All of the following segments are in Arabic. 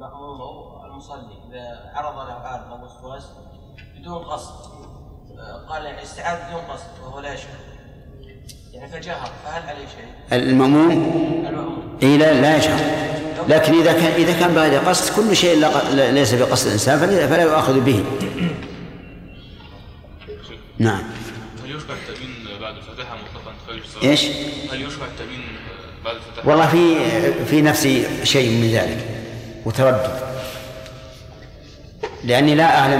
المأموم أو المصلي إذا عرض له عارض أو وسواس بدون قصد، قال يعني استعاذ بدون قصد وهو لا يشعر يعني فجهر، فهل عليه شيء؟ المأموم إيه لا يشعر، لكن إذا كان بغير قصد كل شيء ليس بقصد الإنسان فلا يؤاخذ به. نعم. هل يشرع التأمين بعد الفاتحة مطلقا خارج الصلاة؟ إيش؟ هل يشرع التأمين بعد الفاتحة؟ والله في نفسي شيء من ذلك وتردد، لأني لا أعلم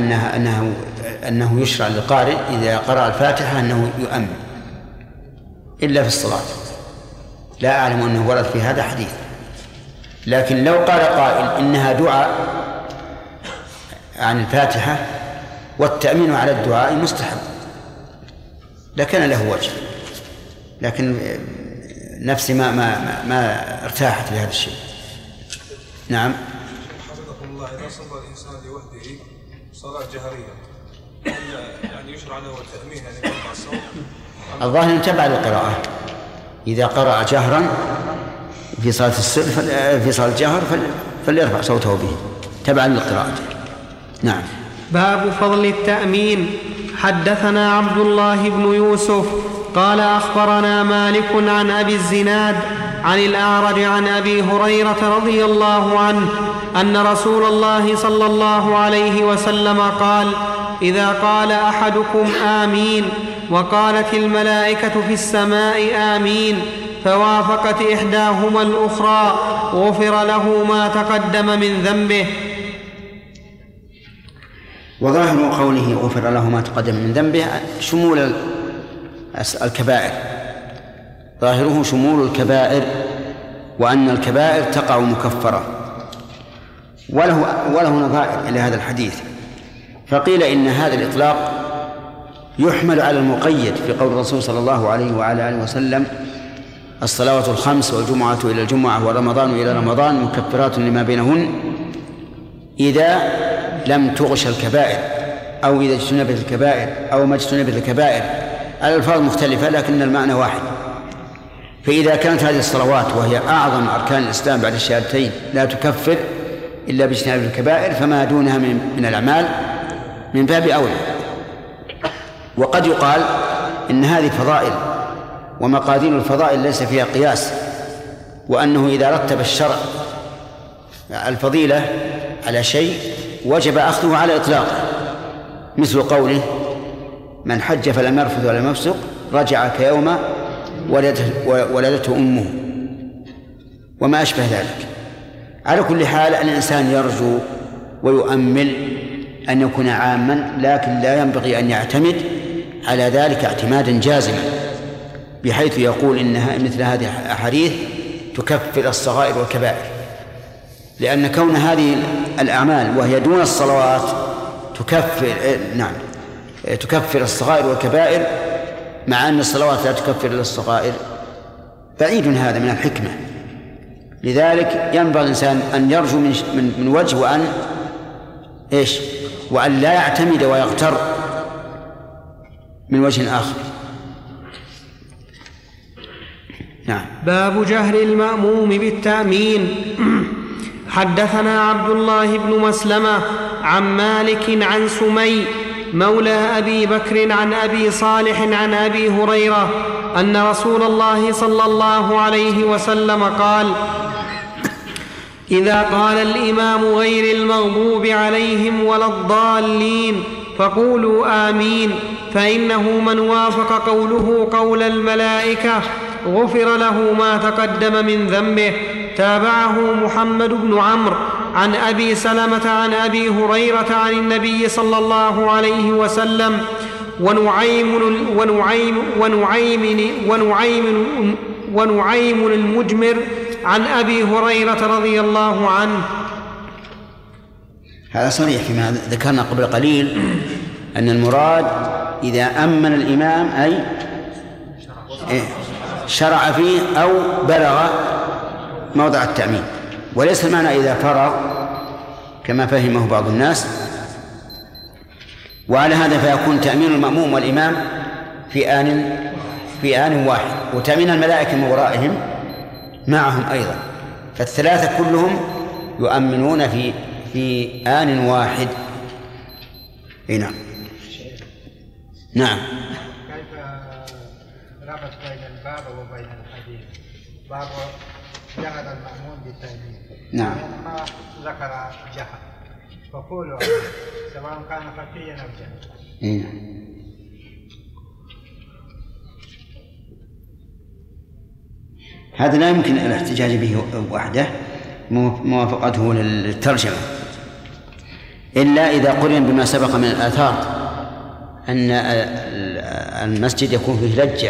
أنه يشرع للقارئ إذا قرأ الفاتحة أنه يؤمن إلا في الصلاة، لا أعلم أنه ورد في هذا حديث. لكن لو قال قائل إنها دعاء عن الفاتحة والتأمين على الدعاء مستحب لكان له وجه، لكن نفسي ما ارتاحت لهذا الشيء. نعم. حفظكم الله، إذا صلى الإنسان لوحده صلاة جهرية يعني يشرع له التأمين يعني يرفع الصوت؟ الظاهر يتبع للقراءة، إذا قرأ جهرا في صلاة السر في صلاة الجهر فليرفع صوته به تبعا للقراءة. نعم. باب فضل التأمين. حدثنا عبد الله بن يوسف قال أخبرنا مالك عن أبي الزناد عن الأعرج عن أبي هريرة رضي الله عنه أن رسول الله صلى الله عليه وسلم قال: إذا قال أحدكم آمين وقالت الملائكة في السماء آمين فوافقت إحداهما الأخرى غفر له ما تقدم من ذنبه. وظاهر قوله غفر له ما تقدم من ذنبه شمول الكبائر، ظاهره شمول الكبائر، وأن الكبائر تقع مكفرة، وله نظائر إلى هذا الحديث. فقيل إن هذا الإطلاق يحمل على المقيد في قول الرسول صلى الله عليه وعلى آله وسلم: الصلوات الخمس والجمعة إلى الجمعة ورمضان إلى رمضان مكفرات لما بينهن إذا لم تغش الكبائر أو إذا اجتنبت الكبائر أو ما اجتنبت الكبائر. الألفاظ مختلفة لكن المعنى واحد. فإذا كانت هذه الصلوات وهي أعظم أركان الإسلام بعد الشهادتين لا تكفر إلا باجتناب الكبائر، فما دونها من الأعمال من باب أولى. وقد يقال إن هذه فضائل، ومقادير الفضائل ليس فيها قياس، وأنه إذا رتب الشرع الفضيلة على شيء وجب أخذه على إطلاقه، مثل قوله: من حج فلم يرفث ولم يفسق رجع كيوم ولدته أمه، وما أشبه ذلك. على كل حال الإنسان يرجو ويؤمل أن يكون عاما، لكن لا ينبغي أن يعتمد على ذلك اعتمادا جازما بحيث يقول إنها مثل هذه الأحاديث تكفر الصغائر والكبائر، لأن كون هذه الأعمال وهي دون الصلوات تكفر الصغائر والكبائر، مع أن الصلوات لا تكفر إلا الصغائر، بعيد هذا من الحكمة. لذلك ينبغي الإنسان أن يرجو من وجه وأن لا يعتمد ويغتر من وجه آخر. نعم. باب جهر المأموم بالتأمين. حدثنا عبد الله بن مسلمة عن مالك عن سمي مولى أبي بكر عن أبي صالح عن أبي هريرة أن رسول الله صلى الله عليه وسلم قال: إذا قال الإمام غير المغضوب عليهم ولا الضالين فقولوا آمين، فإنه من وافق قوله قول الملائكة غفر له ما تقدم من ذنبه. تابعه محمد بن عمرو عن أبي سلمة عن أبي هريرة عن النبي صلى الله عليه وسلم، ونعيم المجمر عن أبي هريرة رضي الله عنه. هذا صريح فيما ذكرنا قبل قليل أن المراد إذا أمن الإمام أي شرع فيه أو بلغ موضع التأمين، وليس المعنى إذا فرغ كما فهمه بعض الناس. وعلى هذا فيكون تأمين المأموم والإمام في آن واحد، وتأمين الملائكة من ورائهم معهم أيضا، فالثلاثة كلهم يؤمنون في آن واحد. نعم. نعم. كيف ربط بين الباب وبين الحديث؟ باب جهد المأمون بالتأمين. نعم. ما ذكر جهد، فقولوا سواء كان خفيا أو جهد. هذا لا يمكن الاحتجاج به وحده، موافقته للترجمة، إلا إذا قرن بما سبق من الآثار أن المسجد يكون فيه لجة،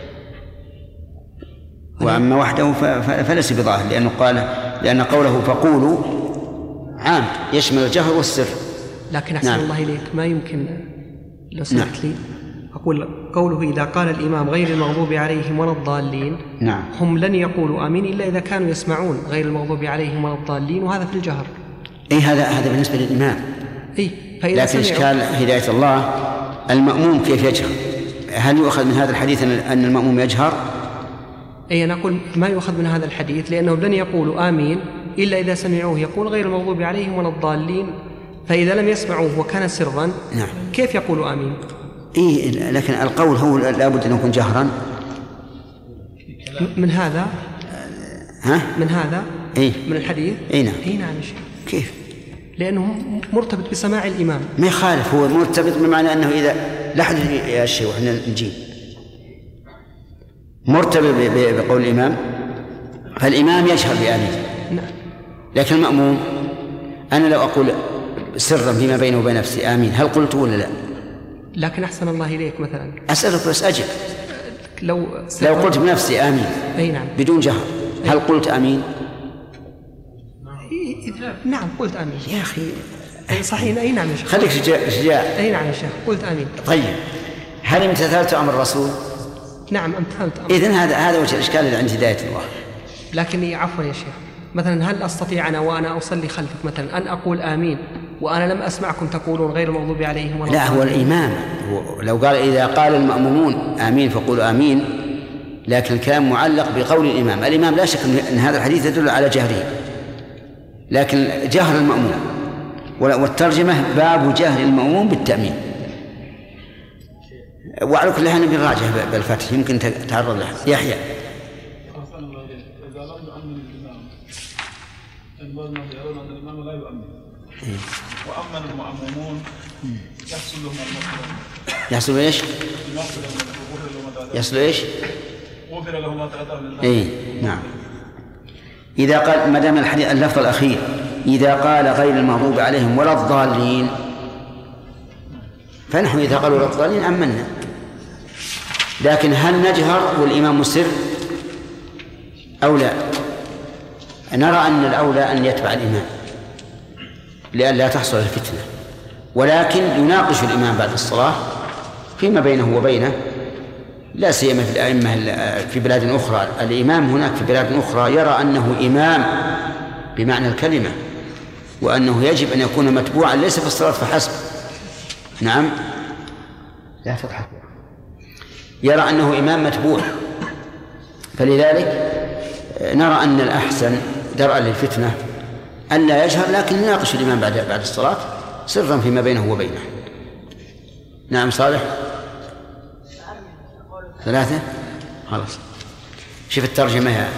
وأما وحده فليس بظاهر، لأن قوله فقولوا عام يشمل الجهر والسر. لكن أحسن الله إليك، ما يمكن لو سمحت لي أقول قوله إذا قال الإمام غير المغضوب عليهم ولا الضالين، هم لن يقولوا آمين إلا إذا كانوا يسمعون غير المغضوب عليهم ولا الضالين، وهذا في الجهر. هذا بالنسبة للإمام. لكن إشكال هداية الله المأموم كيف يجهر؟ هل يؤخذ من هذا الحديث أن المأموم يجهر؟ أنا أقول ما يؤخذ من هذا الحديث، لأنهم لن يقولوا آمين إلا إذا سمعوه يقول غير المغضوب عليهم ولا الضالين، فإذا لم يسمعوه وكان سرا كيف يقولوا آمين؟ لكن القول هو لابد أن يكون جهرا. من هذا من هذا من الحديث. نعم. نعم يا شيخ. كيف؟ لأنه مرتبط بسماع الإمام. ما يخالف، هو مرتبط بمعنى أنه إذا لحد يا شيخ وإحنا نجيب مرتبط بقول الإمام، فالإمام يجهر بآمين. لكن المأموم أنا لو أقول سرا فيما بينه وبين نفسي آمين، هل قلت ولا لا؟ لكن أحسن الله إليك مثلا أسألك بس أجب. لو قلت بنفسي آمين نعم بدون جهر، هل قلت آمين؟ نعم قلت آمين يا أخي. صحيح. نعم يا شيخ. خليك شجاع. نعم يا شيخ قلت آمين. طيب هل امتثلت أمر الرسول؟ نعم امتثلت أمر. إذن هذا وجه الإشكال اللي عند هداية الله. لكن عفوا يا شيخ، مثلا هل أستطيع أنا وأنا أصلي خلفك مثلا أن أقول آمين وأنا لم أسمعكم تقولون غير المغضوب عليهم ولا؟ لا، هو الإمام لو قال إذا قال المأمومون آمين فقولوا آمين، لكن الكلام معلق بقول الإمام. الإمام لا شك أن هذا الحديث يدل على جهره، لكن جهر المأموم، والترجمة باب جهر المأموم بالتأمين. وعلى كل حال بنراجع بالفتح يمكن تعرض له. يحيى. إذا لم يؤمن الإمام البعض يرون أن الإمام لا يؤمن وأمن المأمومون يحصل لهم المغفرة. يحصل إيش؟ يحصل إيش؟ غفر له ما تقدم من ذنبه. نعم. إذا قال ما دام الحديث اللفظ الأخير إذا قال غير المغضوب عليهم ولا الضالين، فنحن إذا قالوا ولا الضالين أمنا. لكن هل نجهر والإمام مسر أو لا؟ نرى أن الأولى أن يتبع الإمام لئلا تحصل الفتنة، ولكن يناقش الإمام بعد الصلاة فيما بينه وبينه، لا سيما في الأئمة في بلاد أخرى. الإمام هناك في بلاد أخرى يرى أنه إمام بمعنى الكلمة، وأنه يجب أن يكون متبوعا ليس في الصلاة فحسب. نعم. لا تضحك. يرى أنه إمام متبوع، فلذلك نرى أن الأحسن درءا للفتنة أن لا يجهر، لكن يناقش الإمام بعد الصلاة سرا فيما بينه وبينه. نعم صالح. 3 خلاص. شوف الترجمة يا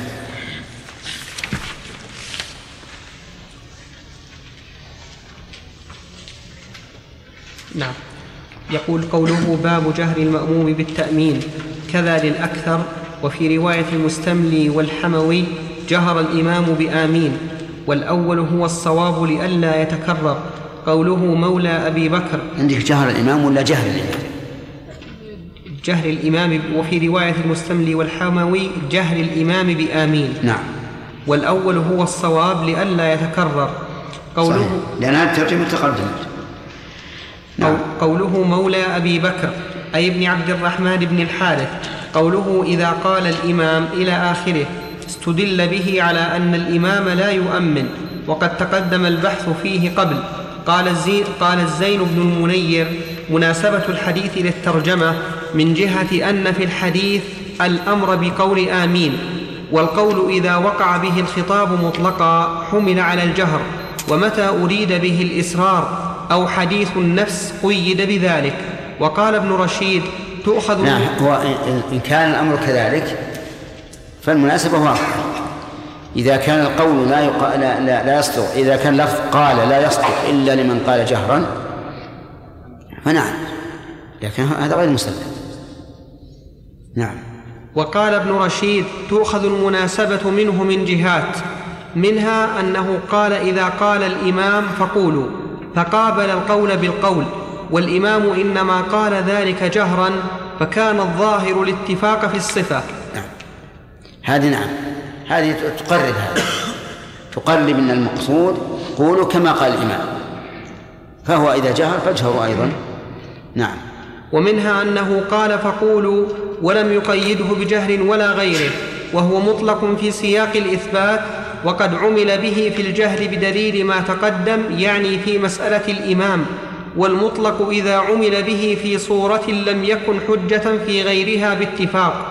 نعم. يقول قوله باب جهر المأموم بالتأمين كذا للأكثر، وفي رواية المستملي والحموي جهر الإمام بآمين، والأول هو الصواب لئلا يتكرر. قوله مولى أبي بكر. عندك جهر الإمام ولا جهر الإمام؟ جهر الإمام. وفي رواية المستملي والحموي جهر الإمام بآمين. نعم. والأول هو الصواب لئلا يتكرر. قوله صحيح. لأن هذه الترجمة تقدمت. نعم. قوله مولى أبي بكر أي ابن عبد الرحمن بن الحارث. قوله إذا قال الإمام إلى آخره استدل به على أن الإمام لا يؤمن، وقد تقدم البحث فيه قبل. قال الزين بن المنير مناسبة الحديث للترجمة من جهة أن في الحديث الأمر بقول آمين، والقول إذا وقع به الخطاب مطلقا حمل على الجهر، ومتى أريد به الإسرار أو حديث النفس قيد بذلك. وقال ابن رشيد تؤخذ نعم. وإن كان الأمر كذلك فالمناسبة واضحة. إذا كان القول لا يصدق، إذا كان لفظ قال لا يصدق إلا لمن قال جهرا فنعم، لكن هذا غير مسلم. نعم. وقال ابن رشيد تؤخذ المناسبة منه من جهات، منها أنه قال إذا قال الإمام فقولوا، فقابل القول بالقول، والإمام إنما قال ذلك جهرا، فكان الظاهر الاتفاق في الصفة. نعم. هذه تقرب تقرب من المقصود قولوا كما قال الإمام، فهو إذا جهر فاجهروا أيضا. نعم. ومنها أنه قال فقولوا ولم يقيده بجهر ولا غيره، وهو مطلق في سياق الإثبات، وقد عمل به في الجهر بدليل ما تقدم، يعني في مسألة الإمام. والمطلق إذا عمل به في صورة لم يكن حجة في غيرها باتفاق.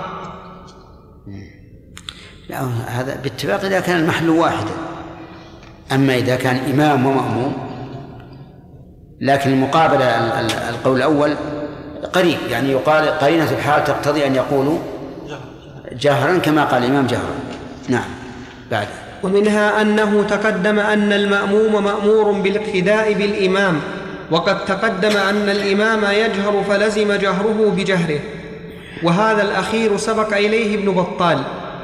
هذا باتفاق إذا كان المحل واحدا، أما إذا كان إمام ومأموم. لكن المقابلة القول الأول قريب، يعني يقال قرينة الحال تقتضي أن يقولوا جهرا كما قال الإمام جهرا. نعم. بعد. ومنها أنه تقدم أن المأموم مأمور بالاقتداء بالإمام، وقد تقدم أن الإمام يجهر فلزم جهره بجهره، وهذا الأخير سبق إليه ابن بطال.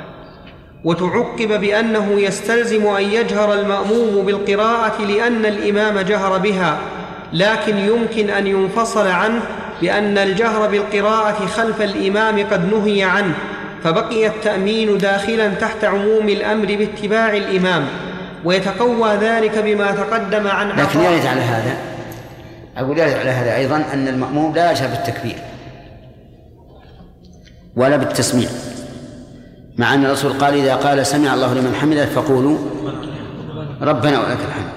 وتعقب بأنه يستلزم أن يجهر المأموم بالقراءة لأن الإمام جهر بها، لكن يمكن أن ينفصل عنه بأن الجهر بالقراءة خلف الإمام قد نهي عنه، فبقي التأمين داخلا تحت عموم الأمر باتباع الإمام، ويتقوى ذلك بما تقدم عن عطاء. لكن يرد على هذا، أقول يرد على هذا أيضا أن المأموم لا يجهر بالتكبير ولا بالتسميع، مع أن الرسول قال إذا قال سمع الله لمن حمده فقولوا ربنا ولك الحمد.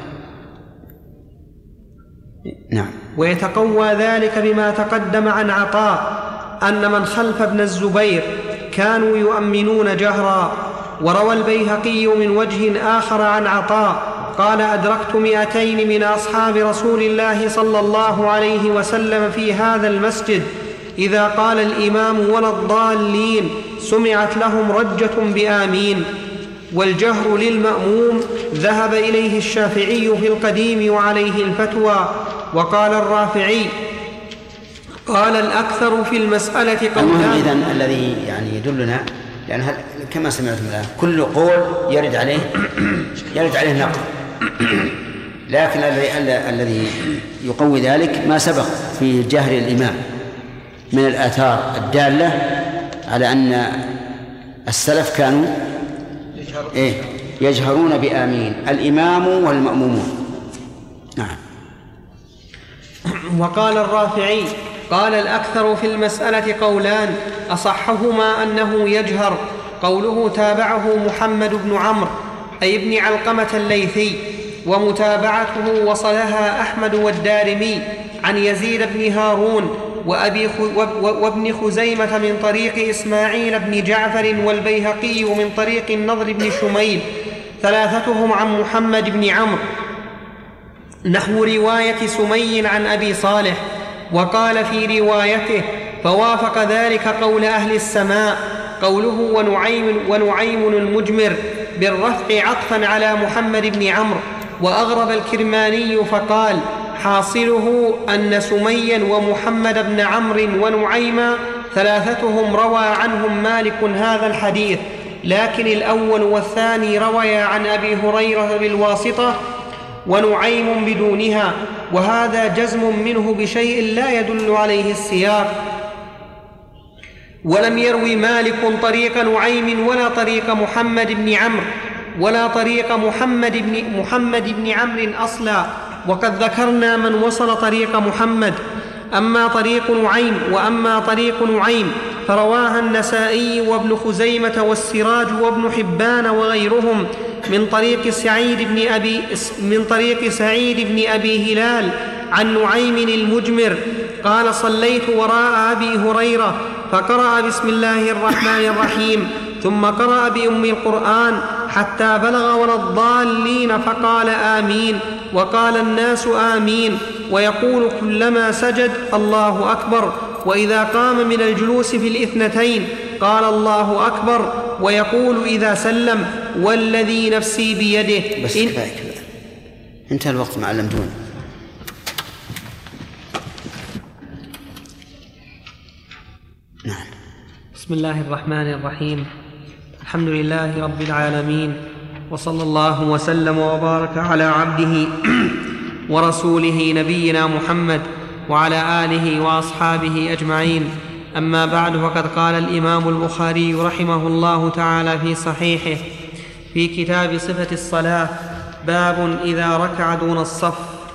نعم. ويتقوى ذلك بما تقدم عن عطاء أن من خلف ابن الزبير كانوا يؤمنون جهرا. وروى البيهقي من وجه آخر عن عطاء قال أدركت 200 من أصحاب رسول الله صلى الله عليه وسلم في هذا المسجد، إذا قال الإمام ولا الضالين سمعت لهم رجة بآمين. والجهر للمأموم ذهب إليه الشافعي في القديم وعليه الفتوى. وقال الرافعي قال الأكثر في المسألة قولان. إذن الذي يعني يدلنا، لأن كما سمعتم الآن كل قول يرد عليه نقل، لكن الذي يقوي ذلك ما سبق في جهر الإمام من الآثار الدالة على أن السلف كانوا يجهرون بآمين، الإمام والمأمومون. نعم. وقال الرافعي قال الأكثر في المسألة قولان، أصحهما أنه يجهر، قوله تابعه محمد بن عمرو أي ابن علقمة الليثي، ومتابعته وصلها أحمد والدارمي عن يزيد بن هارون وابن خزيمة من طريق إسماعيل بن جعفر، والبيهقي من طريق النضر بن شميل، ثلاثتهم عن محمد بن عمرو، نحو رواية سمي عن أبي صالح. وقال في روايته فوافق ذلك قول أهل السماء، قوله ونعيم المجمر بالرفع عطفا على محمد بن عمرو. وأغرب الكرماني فقال حاصله أن سميا ومحمد بن عمرو ونعيما ثلاثتهم روى عنهم مالك هذا الحديث، لكن الأول والثاني رويا عن أبي هريرة بالواسطة ونعيم بدونها، وهذا جزم منه بشيء لا يدل عليه السياق. ولم يروي مالك طريق نعيم ولا طريق محمد بن عمرو ولا طريق محمد بن عمرو أصلا، وقد ذكرنا من وصل طريق محمد. أما طريق نعيم وأما طريق نعيم فرواها النسائي وابن خزيمة والسراج وابن حبان وغيرهم من طريق سعيد بن أبي هلال عن نعيم المجمر قال صليت وراء أبي هريرة فقرأ بسم الله الرحمن الرحيم ثم قرأ بأم القرآن حتى بلغ ولا الضالين فقال آمين، وقال الناس آمين، ويقول كلما سجد الله أكبر، وإذا قام من الجلوس في الاثنتين قال الله أكبر، ويقول إذا سلم والذي نفسي بيده. بس كفاية انتهى الوقت ما علمتوني. نعم. بسم الله الرحمن الرحيم. الحمد لله رب العالمين، وصلى الله وسلم وبارك على عبده ورسوله نبينا محمد وعلى آله وأصحابه أجمعين. أما بعد، فقد قال الإمام البخاري رحمه الله تعالى في صحيحه في كتاب صفة الصلاة: باب إذا ركع دون الصف.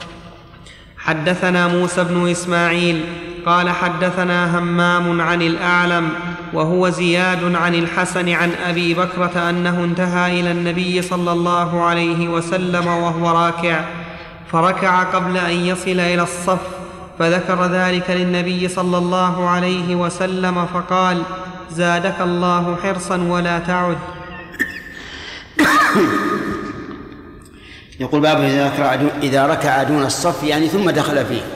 حدثنا موسى بن إسماعيل قال حدثنا همام عن الأعلم وهو زياد عن الحسن عن أبي بكرة أنه انتهى إلى النبي صلى الله عليه وسلم وهو راكع، فركع قبل أن يصل إلى الصف، فذكر ذلك للنبي صلى الله عليه وسلم فقال: زادك الله حرصا ولا تعد. يقول باب إذا ركع دون الصف، يعني ثم دخل فيه،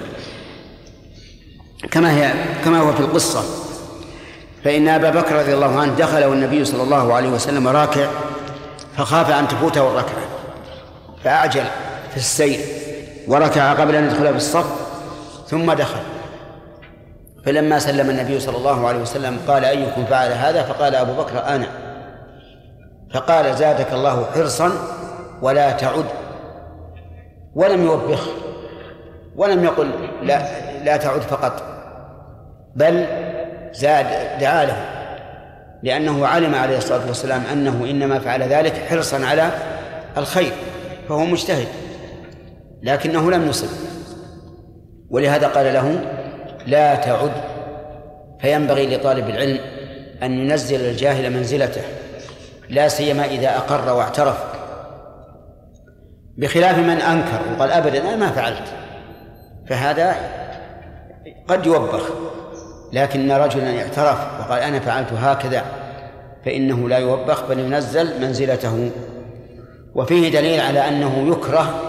كما هو في القصة. فإن أبا بكر رضي الله عنه دخل والنبي صلى الله عليه وسلم راكع، فخاف أن تفوته الركعة فأعجل في السير وركع قبل أن يدخل في الصف ثم دخل. فلما سلم النبي صلى الله عليه وسلم قال: أيكم فعل هذا؟ فقال أبو بكر: أنا. فقال: زادك الله حرصا ولا تعد، ولم يوبخ ولم يقل لا تعد فقط، بل زاد، دعا له، لأنه علم عليه الصلاة والسلام أنه إنما فعل ذلك حرصا على الخير، فهو مجتهد، لكنه لم يصب، ولهذا قال له: لا تعد. فينبغي لطالب العلم أن ينزل الجاهل منزلته، لا سيما إذا أقر واعترف، بخلاف من أنكر وقال: أبدا أنا ما فعلت، فهذا قد يوبخ. لكن رجلا اعترف وقال: أنا فعلت هكذا، فإنه لا يوبخ بل ينزل منزلته. وفيه دليل على أنه يكره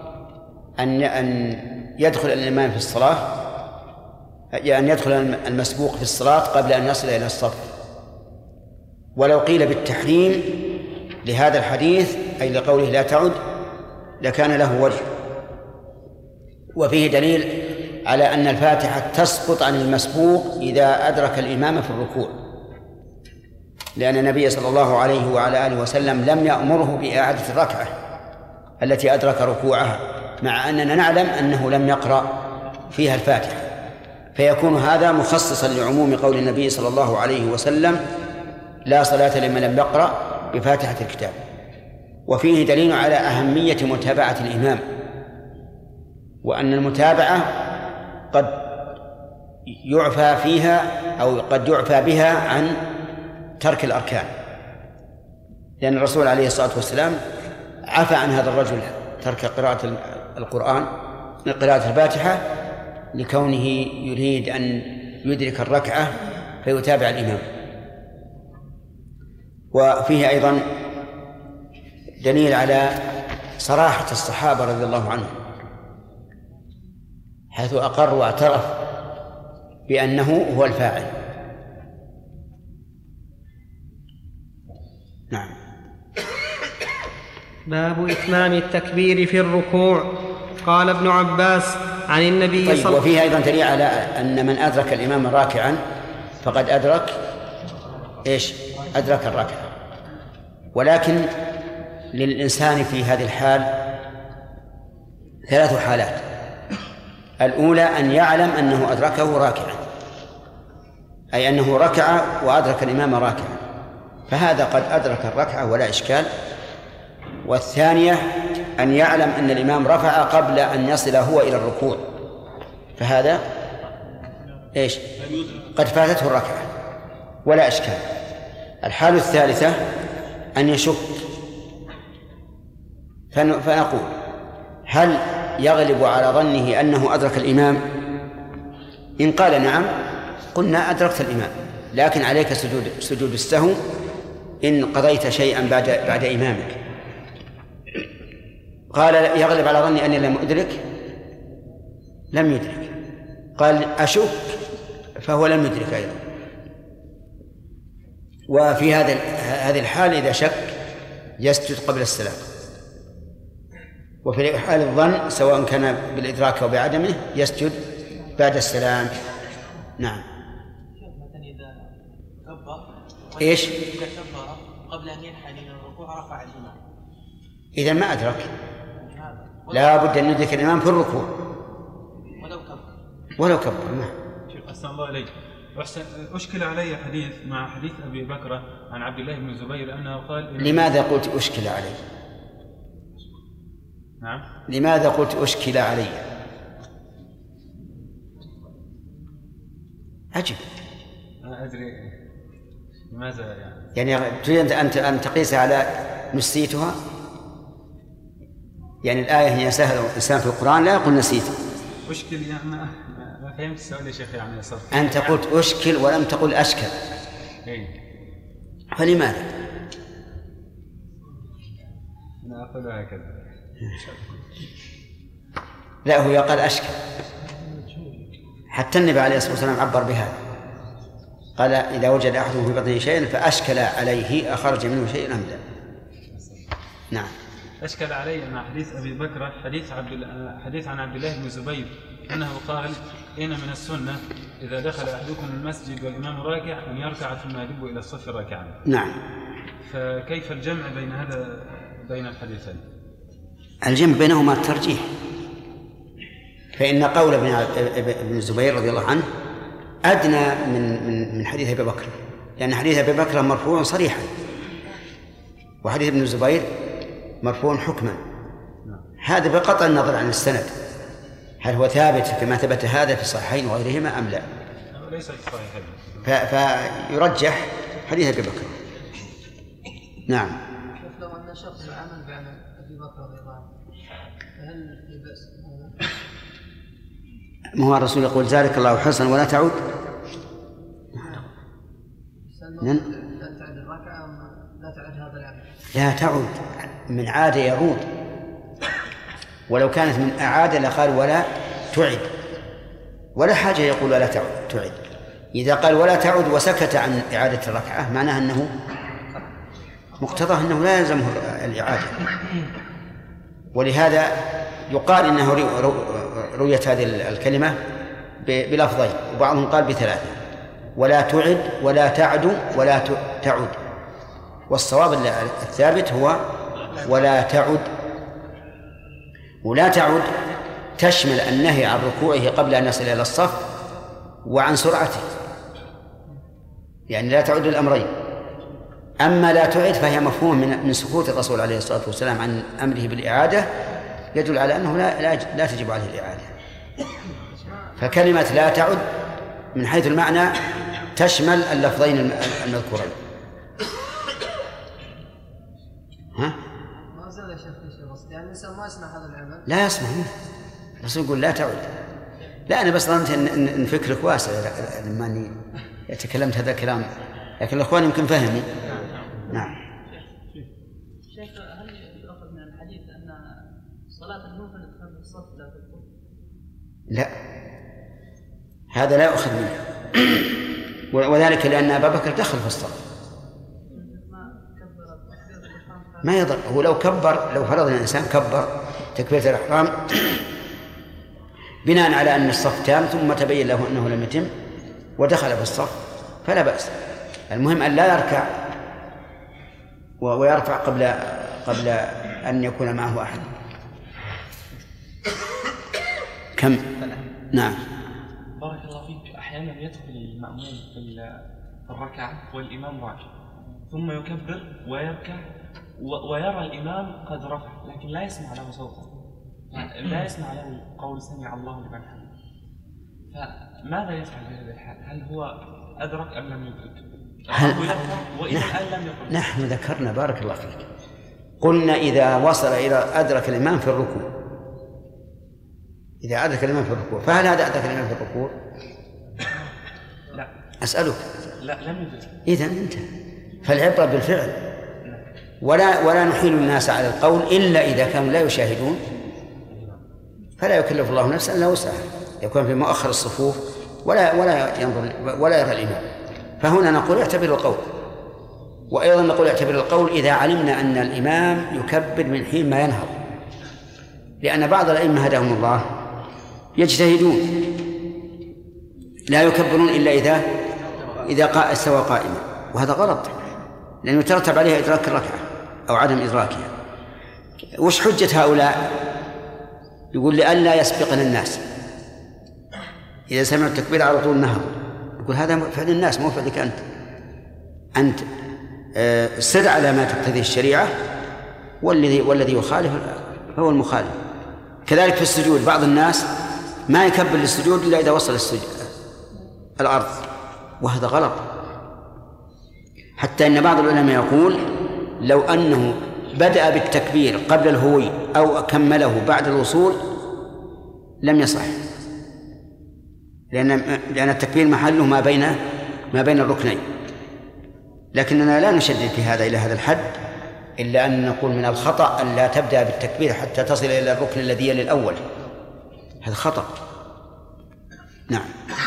أن يدخل الإمام في الصلاة، أن يدخل المسبوق في الصلاة قبل أن يصل إلى الصف. ولو قيل بالتحريم لهذا الحديث، أي لقوله لا تعد، لكان له وجه. وفيه دليل على أن الفاتحة تسقط عن المسبوق إذا أدرك الإمام في الركوع، لأن النبي صلى الله عليه وعلى آله وسلم لم يأمره بإعادة الركعة التي أدرك ركوعها، مع أننا نعلم أنه لم يقرأ فيها الفاتحة، فيكون هذا مخصصا لعموم قول النبي صلى الله عليه وسلم: لا صلاة لمن لم يقرأ بفاتحة الكتاب. وفيه دليل على أهمية متابعة الإمام، وأن المتابعة قد يعفى فيها أو قد يعفى بها عن ترك الأركان، لأن الرسول عليه الصلاة والسلام عفى عن هذا الرجل ترك قراءة القرآن من قراءة الفاتحة لكونه يريد أن يدرك الركعة فيتابع الإمام. وفيه أيضا دليل على صراحة الصحابة رضي الله عنهم، حيث أقر واعترف بأنه هو الفاعل. نعم. باب إتمام التكبير في الركوع. قال ابن عباس عن النبي صلى الله عليه وسلم. وفيه أيضا دليل على أن من أدرك الإمام راكعا فقد أدرك أدرك الركعة. ولكن للإنسان في هذه الحال 3 حالات. الأولى أن يعلم أنه أدركه راكعا، أي أنه ركع وأدرك الإمام راكعا، فهذا قد أدرك الركعة ولا إشكال. والثانية أن يعلم أن الإمام رفع قبل أن يصل هو إلى الركوع، فهذا قد فاتته الركعة ولا إشكال. الحالة الثالثة أن يشك، فنقول: هل يغلب على ظنه أنه أدرك الإمام؟ إن قال نعم قلنا أدركت الإمام، لكن عليك سجود السهو إن قضيت شيئا بعد إمامك. قال يغلب على ظني أني لم أدرك، لم يدرك. قال أشك، فهو لم يدرك أيضا. وفي هذه الحال إذا شك يسجد قبل السلام، وفي حال الظن سواء كان بالإدراك أو بعدمه يسجد بعد السلام. نعم. مثلا إذا كبر إيش؟ إذا كبر قبل أن ينحني إلى الركوع رفع الإمام، إذا ما أدرك لا بد أن يدرك الإمام في الركوع ولو كبر. نعم. شيخ أحسن الله إليك. أشكل علي حديث مع حديث أبي بكر عن عبد الله بن الزبير أنه قال لماذا قلت أشكل علي؟ نعم. لماذا قلت أشكل علي؟ عجب. أنا أدري لماذا يعني تريد أن تقيس على نسيتها؟ يعني الآية هي سهلة الإنسان في القرآن لا يقول نسيت. أشكل يعني ما فهمت السؤال يا شيخ. يعني صرت أنت قلت أشكل ولم تقل أشكل. فلماذا؟ أنا أقول هكذا. لا هو قال أشكل، حتى النبي عليه الصلاة والسلام عبر بهذا، قال إذا وجد أحدهم في بطنه شيئا فأشكل عليه أخرج منه شيئا أم لا. نعم. أشكل علي مع حديث أبي بكر حديث عن عبد الله بن الزبير أنه قال إن من السنة إذا دخل أحدكم المسجد والإمام راكع أن يركع ثم يدب إلى الصف راكعا. نعم. فكيف الجمع بين الحديثين؟ الجمع بينهما الترجيح، فإن قول ابن الزبير رضي الله عنه أدنى من حديث أبي بكر، لأن حديث أبي بكر مرفوع صريحا، وحديث ابن الزبير مرفوع حكما. هذا بقطع النظر عن السند، هل هو ثابت كما ثبت هذا في الصحيحين وغيرهما أم لا؟ ليس في الصحيحين. فيرجح حديث أبي بكر. نعم. لو أن شخص عمل بعمل أبي بكر رضي الله عنه فهل في بأس؟ ما هو الرسول يقول زادك الله حسنا ولا تعود؟ لا تعد الركعة، لا تعد هذا العمل. لا تعود، من عاد يعود، ولو كانت من أعاد لقال ولا تعد، ولا حاجة يقول ولا تعد. إذا قال ولا تعود وسكت عن إعادة الركعة معناه أنه مقتضاه أنه لا يلزمه الإعادة. ولهذا يقال إنه رويت هذه الكلمة بلفظين، وبعضهم قال بثلاثة: ولا تعد ولا تعد ولا تعد. والصواب الثابت هو ولا تعد. ولا تعد تشمل النهي عن ركوعه قبل أن يصل إلى الصف وعن سرعته، يعني لا تعد الأمرين. أما لا تعد فهي مفهوم من سكوت الرسول عليه الصلاة والسلام عن أمره بالإعادة، يدل على أنه لا تجب عليه الإعادة. فكلمة لا تعد من حيث المعنى تشمل اللفظين المذكورين. ها؟ ما زال يا شيخ في شيء بسيط، يعني الإنسان ما يسمع هذا العمل. لا يسمع، الرسول يقول لا تعد. لا أنا بس ظننت إن فكرك واسع لما أني تكلمت هذا الكلام، لكن الأخوان يمكن فهموا. نعم. شيخ هل يؤخذ من الحديث أن صلاة المنفرد خلف الصف لا تدخل؟ لا، هذا لا يؤخذ منه، وذلك لأن أبا بكر دخل في الصف ما يضر. هو لو كبر، لو فرض الإنسان كبر تكبيرة الإحرام بناء على أن الصف تام ثم تبين له أنه لم يتم ودخل في الصف فلا بأس. المهم أن لا يركع ويرفع قبل أن يكون معه أحد. كم؟ نعم. بارك الله فيك. أحيانا يدخل المأموم في الركعة والإمام راكع ثم يكبر ويركع ويرى الإمام قد رفع لكن لا يسمع له صوتا، لا يسمع له قول سمع الله لمن حمده، فماذا يفعل في هذا الحال؟ هل هو أدرك أم لم يدرك؟ نحن ذكرنا بارك الله فيك، قلنا إذا وصل إلى أدرك الإمام في الركوع، إذا أدرك الإمام في الركوع، فهل هذا أدرك الإمام في الركوع؟ لا. أسألك. لا، لم يدرك. إذن انتهى. فالعبرة بالفعل، ولا نحيل الناس على القول إلا إذا كانوا لا يشاهدون، فلا يكلف الله نفسا إلا وسعها، يكون في مؤخر الصفوف ولا ينظر ولا يرى الإمام. فهنا نقول اعتبر القول، وأيضا نقول اعتبر القول إذا علمنا أن الإمام يكبر من حين ما ينهض، لأن بعض الأئمة هداهم الله يجتهدون لا يكبرون إلا إذا استوى قائما، وهذا غلط، لأنه يترتب عليه إدراك الركعة أو عدم إدراكها. وش حجة هؤلاء؟ يقول لئلا يسبقنا الناس، إذا سمع التكبير على طول نهض، يقول هذا فعل الناس مو فعلك أنت سر على ما تقتضيه الشريعة، والذي يخالف فهو المخالف. كذلك في السجود، بعض الناس ما يكبر للسجود إلا إذا وصل الأرض، وهذا غلط. حتى إن بعض العلماء يقول لو أنه بدأ بالتكبير قبل الهوي أو كمله بعد الوصول لم يصح، لأن التكبير محله ما بين الركنين. لكننا لا نشدد في هذا إلى هذا الحد، إلا أن نقول من الخطأ أن لا تبدأ بالتكبير حتى تصل إلى الركن الذي يلي الأول، هذا خطأ. نعم.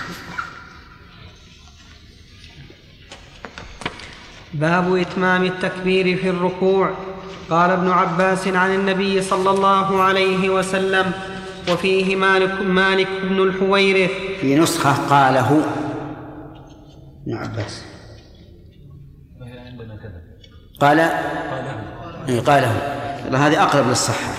باب إتمام التكبير في الركوع. قال ابن عباس عن النبي صلى الله عليه وسلم، وفيه مالك بن الحويرث. في نسخة قاله ابن عباس، قاله هذه أقرب للصحة.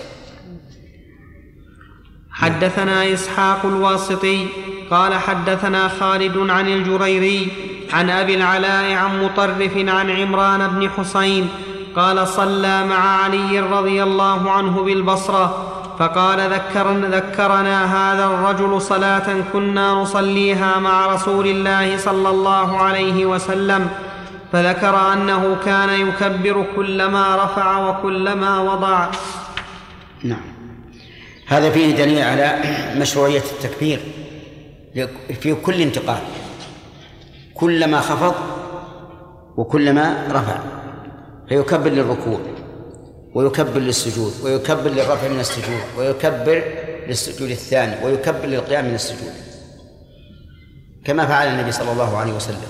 حدثنا إسحاق الواسطي قال حدثنا خالد عن الجريري عن أبي العلاء عن مطرف عن عمران بن حسين قال صلى مع علي رضي الله عنه بالبصرة، فقال ذكرنا هذا الرجل صلاة كنا نصليها مع رسول الله صلى الله عليه وسلم، فذكر أنه كان يكبر كلما رفع وكلما وضع. نعم. هذا فيه دليل على مشروعية التكبير في كل انتقال، كلما خفض وكلما رفع، فيكبر للركوع ويكبر للسجود ويكبر للرفع من السجود ويكبر للسجود الثاني ويكبر للقيام من السجود، كما فعل النبي صلى الله عليه وسلم.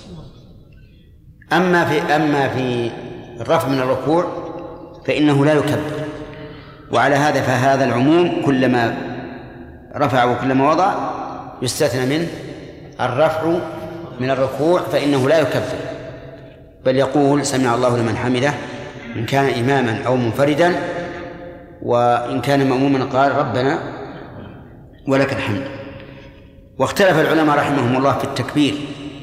أما في الرفع من الركوع فإنه لا يكبر، وعلى هذا فهذا العموم كلما رفع وكلما وضع يستثنى منه الرفع من الركوع، فإنه لا يكبر، بل يقول سمع الله لمن حمده إن كان إماما أو منفردا، وإن كان مأموما قال ربنا ولك الحمد. واختلف العلماء رحمهم الله في التكبير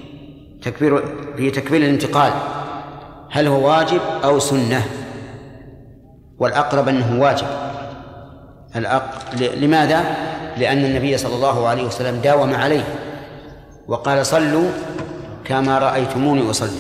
في تكبير الانتقال، هل هو واجب أو سنة؟ والأقرب أنه واجب. لماذا؟ لأن النبي صلى الله عليه وسلم داوم عليه وقال صلوا كما رأيتموني أصلي،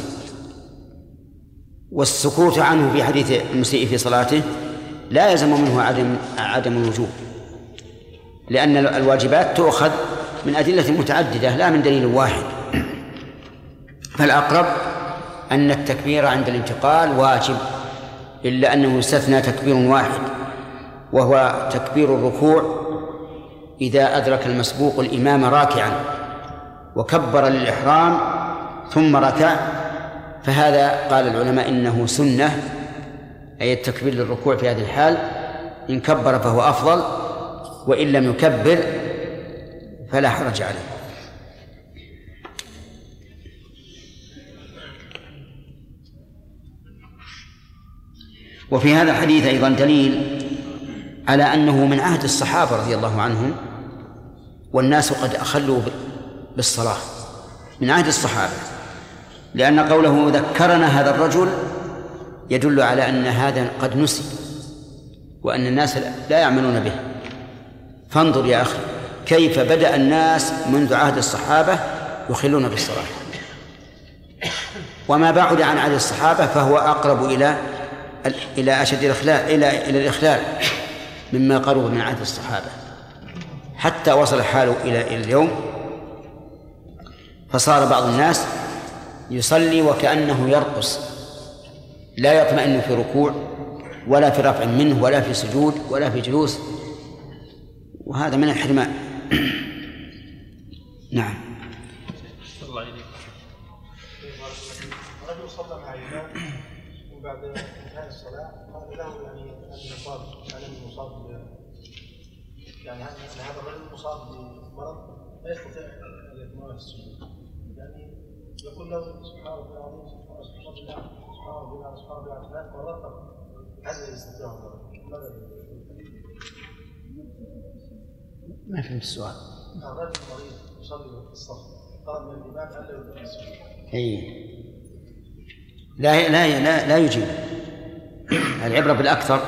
والسكوت عنه في حديث المسيء في صلاته لا يلزم منه عدم الوجوب، لأن الواجبات تؤخذ من أدلة متعددة لا من دليل واحد. فالأقرب أن التكبير عند الانتقال واجب، إلا أنه يستثنى تكبير واحد، وهو تكبير الركوع إذا أدرك المسبوق الإمام راكعا وكبر للإحرام ثم ركع، فهذا قال العلماء إنه سنة، أي التكبير للركوع في هذه الحال، إن كبر فهو أفضل، وإن لم يكبر فلا حرج عليه. وفي هذا الحديث أيضا دليل على أنه من عهد الصحابة رضي الله عنهم، والناس قد أخلوا بالصلاة من عهد الصحابة، لأن قوله ذكرنا هذا الرجل يدل على أن هذا قد نسي وأن الناس لا يعملون به. فانظر يا أخي كيف بدأ الناس منذ عهد الصحابة يخلون بالصلاة، وما بعد عن عهد الصحابة فهو أقرب إلى أشد الإخلال إلى الإخلال مما قرب من عهد الصحابة، حتى وصل حاله إلى اليوم، فصار بعض الناس يصلي وكأنه يرقص، لا يطمئن في ركوع ولا في رفع منه ولا في سجود ولا في جلوس، وهذا من الحرمان. نعم. الله إليك. رجل صلى مع الإمام وبعد انتهاء الصلاة قال له يعني أن المصاب يعني هذا الرجل مصاب بمرض لا يستطيع أن يتمارس السجود، يعني يقول له سبحان ربي العظيم سبحان ربي الأعلى سبحان ربي الأعلى سبحان ربي الأعلى ثلاث مرات، هذا يستطيع ماذا ما فهمت السؤال. الرجل مريض يصلي في الصف طلب من الإمام ألا يتم السجود. لا يجيب. العبرة بالأكثر.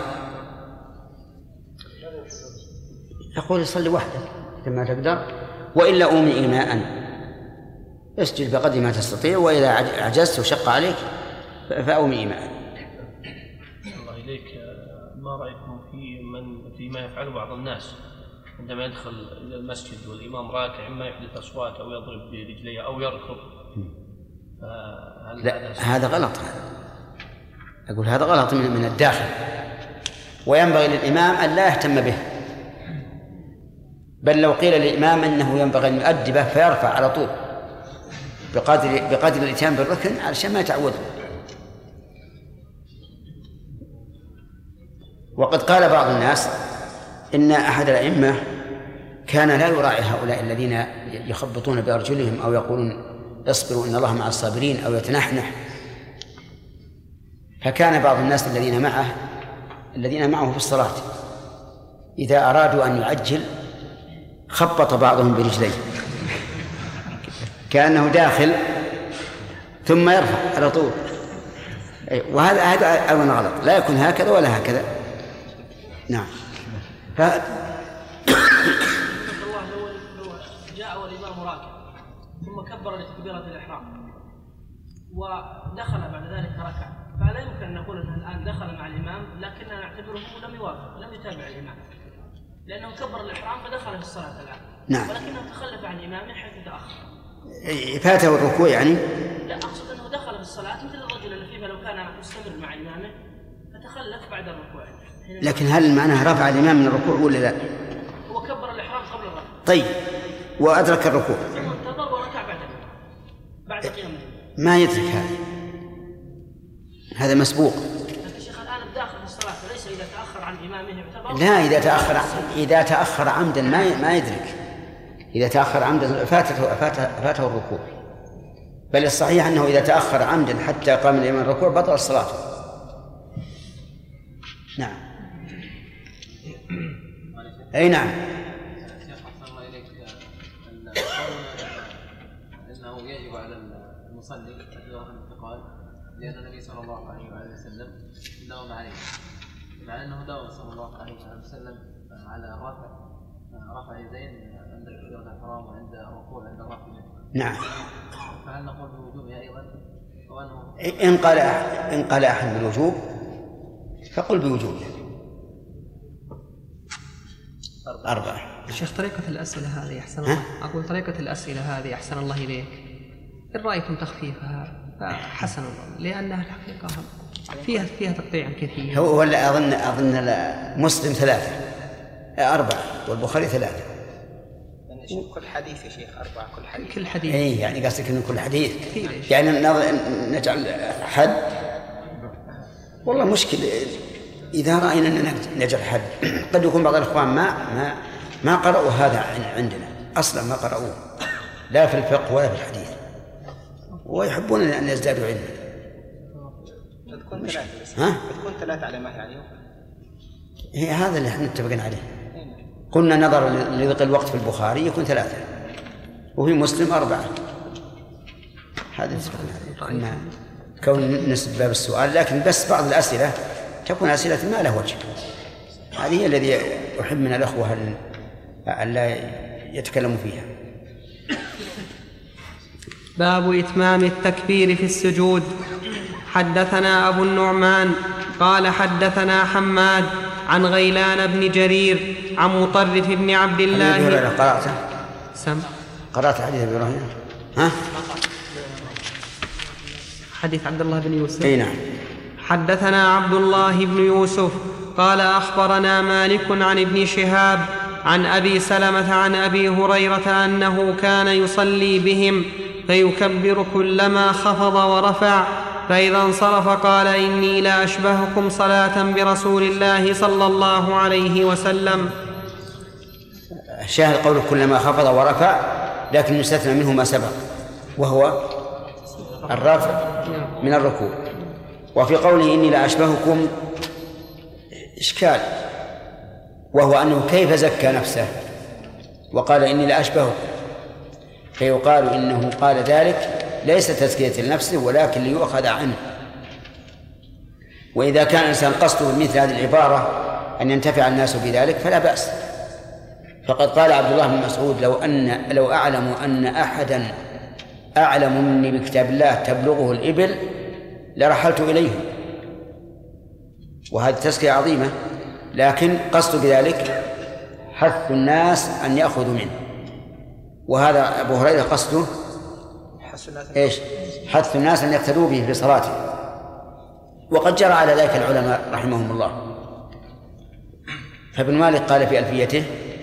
يقول يصلي وحده كما تقدر، وإلا أومي إيماء، اسجد بقدر ما تستطيع، وإذا عجزت وشق عليك فأومي إيماء. الله إليك، ما رأيكم فيما يفعله بعض الناس عندما يدخل إلى المسجد والإمام راكع، إما يحدث أصوات أو يضرب برجليه أو يركض؟ لا، هذا غلط. أقول هذا غلط من الداخل، وينبغي للإمام أن لا يهتم به، بل لو قيل للإمام أنه ينبغي أن يؤدبه فيرفع على طول بقدر الإتيان بالركن علشان ما يتعوده. وقد قال بعض الناس إن أحد الأئمة كان لا يراعي هؤلاء الذين يخبطون بأرجلهم أو يقولون اصبروا إن الله مع الصابرين أو يتنحنح، فكان بعض الناس الذين معه في الصلاة إذا أرادوا أن يعجل خبط بعضهم برجليه كأنه داخل ثم يرفع على طول، وهذا أيضا غلط، لا يكون هكذا ولا هكذا. نعم. لو جاء والإمام راكع ثم كبر لتكبيرة الإحرام ودخل بعد ذلك ركع، فلا يمكن أن نقول أنه الآن دخل مع الإمام، لكننا نعتبره لم يوافق، لم يتابع الإمام، لأنه كبر الإحرام فدخل في الصلاة الآن. نعم. ولكنه تخلف عن الإمام حيث تأخر. فاته الركوع يعني؟ لا، أقصد أنه دخل في الصلاة مثل الرجل الذي فيما لو كان مستمر مع إمامه فتخلف بعد الركوع. لكن هل معناه رفع الإمام من الركوع ولا لا؟ هو كبر الإحرام قبل الركوع. طيب، وأدرك الركوع ثم انتظر وركع بعد قيام ما يدرك هذا مسبوق. لكن شيخ الآن الداخل في الصلاة وليس إذا تأخر عن إمامه يعتبر. لا، إذا تأخر عمدا ما يدرك. إذا تأخر عمدا فاته الركوع، بل الصحيح أنه إذا تأخر عمدا حتى قام الإمام الركوع بطل الصلاة. نعم. أي نعم. شيخ أحسن الله إليك، أنه يجب على المصلي أن الانتقال، لأن النبي صلى الله عليه وسلم داوم عليه، مع أنه داوم صلى الله عليه وسلم على رفع يدين عند تكبيرة الإحرام وعند الركوع عند الرفع. نعم. فهل نقول بوجوبها أيضا؟ إن قال أحد بالوجوب فقل بوجوبه. 4. شيخ، طريقة الأسئلة هذه أحسن الله. أقول طريقة الأسئلة هذه أحسن الله إليك، إن رأيتم تخفيفها فحسن الله، لأنها الحقيقة فيها تقطيع كثير. هو أظن مسلم 3 4 والبخاري 3. يعني كل حديث يا شيخ 4 كل حديث. إيه، يعني قصدك إنه كل حديث يعني نجعل حد. والله مشكل إذا رأينا أننا نجعل حد. قد يكون بعض الإخوان ما قرأوا هذا عندنا أصلا، ما قرأوه لا في الفقه ولا في الحديث، ويحبون أن يزدادوا علما. بتكون 3 على ما يعني. هذا اللي احنا اتفقنا عليه. قلنا نظر لضيق الوقت في البخاري يكون 3، وفي مسلم 4. هذا اتفقنا عليه. كون نسب باب السؤال، لكن بس بعض الأسئلة تكون أسئلة ما له وجه. هذه الذي أحب من الأخوة أن لا يتكلموا فيها. باب إتمام التكبير في السجود. حدثنا أبو النعمان قال حدثنا حماد عن غيلان بن جرير عن مطرف بن عبد الله. قرأت حديث أبي هريرة. حديث عبد الله بن يوسف. أي نعم. حدثنا عبد الله بن يوسف قال أخبرنا مالك عن ابن شهاب عن أبي سلمة عن أبي هريرة أنه كان يصلي بهم فيكبر كلما خفض ورفع، فإذا انصرف قال إني لا أشبهكم صلاة برسول الله صلى الله عليه وسلم. شاهد قوله كلما خفض ورفع، لكن يستثنى منه ما سبق وهو الرفع من الركوع. وفي قوله إني لا أشبهكم إشكال، وهو أنه كيف زكى نفسه وقال إني لا أشبهكم، فيقال إنه قال ذلك ليس تزكية لنفسه ولكن ليؤخذ عنه. وإذا كان الإنسان قصده مثل هذه العبارة أن ينتفع الناس بذلك فلا بأس. فقد قال عبد الله بن مسعود لو أعلم أن أحدا أعلم مني بكتاب الله تبلغه الإبل لرحلت إليه. وهذه تزكية عظيمة، لكن قصد بذلك حث الناس أن يأخذوا منه. وهذا أبو هريرة قصده حث الناس أن يقتدوا به في صلاته. وقد جرى على ذلك العلماء رحمهم الله. فابن مالك قال في ألفيته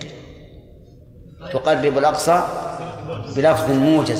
تقرب الأقصى بلفظ موجز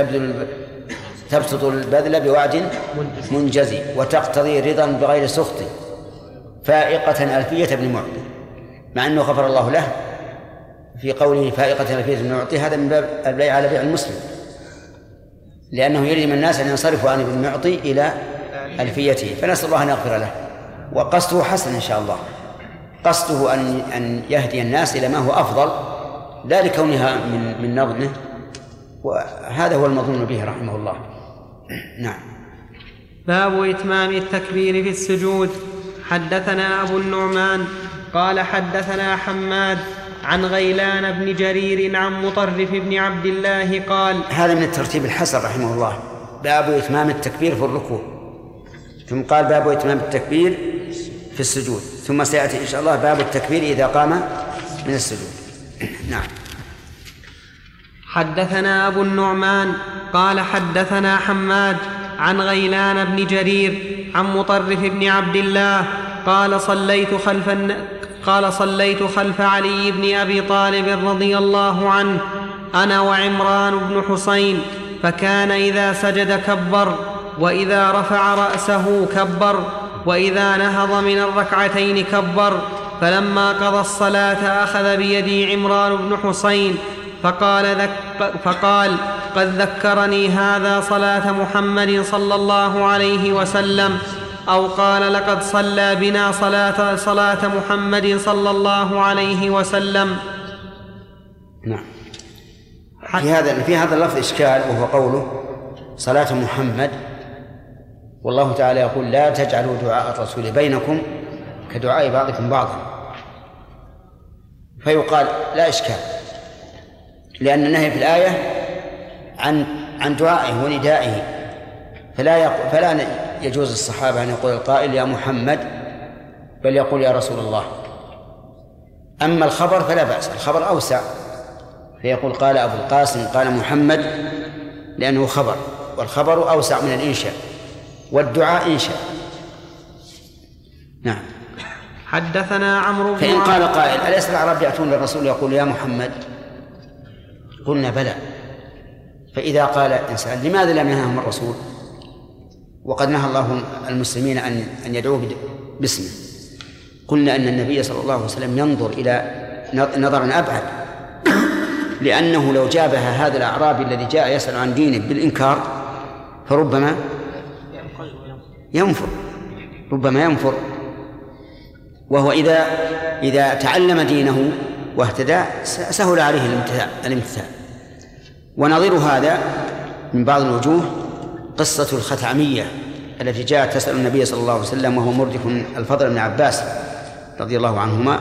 تبسط البذل بوعد منجزي وتقتضي رضا بغير سخط فائقة ألفية ابن معطي، مع أنه غفر الله له في قوله فائقة ألفية ابن معطي. هذا من باب البيع على بيع المسلم، لأنه يلزم الناس أن ينصرفوا عن ابن معطي إلى ألفيته، فنسأل الله أن يغفر له. وقصده حسن إن شاء الله، قصده أن يهدي الناس إلى ما هو أفضل لا لكونها من نظمه، وهذا هو المظنون به رحمه الله. نعم. باب إتمام التكبير في السجود. حدثنا أبو النعمان قال حدثنا حماد عن غيلان بن جرير عن مطرف بن عبد الله قال. هذا من الترتيب الحسن رحمه الله، باب إتمام التكبير في الركوع، ثم قال باب إتمام التكبير في السجود، ثم سيأتي إن شاء الله باب التكبير إذا قام من السجود. نعم. حدثنا أبو النعمان قال حدثنا حماد عن غيلان بن جرير عن مطرف بن عبد الله قال صليت خلف علي بن أبي طالب رضي الله عنه أنا وعمران بن حسين، فكان إذا سجد كبر، وإذا رفع رأسه كبر، وإذا نهض من الركعتين كبر. فلما قضى الصلاة أخذ بيدي عمران بن حسين فقال قد ذكرني هذا صلاة محمد صلى الله عليه وسلم، أو قال لقد صلى بنا صلاة محمد صلى الله عليه وسلم. نعم. في هذا اللفظ إشكال، وهو قوله صلاة محمد، والله تعالى يقول لا تجعلوا دعاء الرسول بينكم كدعاء بعضكم بعضا، فيقال لا إشكال، لأن النهي في الآية عن دعائه وندائه، فلا يجوز الصحابة أن يقول القائل يا محمد، بل يقول يا رسول الله. أما الخبر فلا بأس، الخبر أوسع، فيقول قال أبو القاسم قال محمد، لأنه خبر، والخبر أوسع من الإنشاء، والدعاء إنشاء. نعم. حدثنا عمرو بن فإن قال قائل أليس الأعراب يأتون للرسول يقول يا محمد؟ قلنا بلى. فإذا قال إنسان لماذا لم ينههم الرسول وقد نهى الله المسلمين أن يدعوه باسمه؟ قلنا أن النبي صلى الله عليه وسلم ينظر إلى نظرا أبعد، لأنه لو جابها هذا الأعرابي الذي جاء يسأل عن دينه بالإنكار فربما ينفر، وهو إذا تعلم دينه واهتدى سهل عليه الامتثال. ونظير هذا من بعض الوجوه قصة الخثعمية التي جاءت تسأل النبي صلى الله عليه وسلم وهو مردف الفضل بن عباس رضي الله عنهما،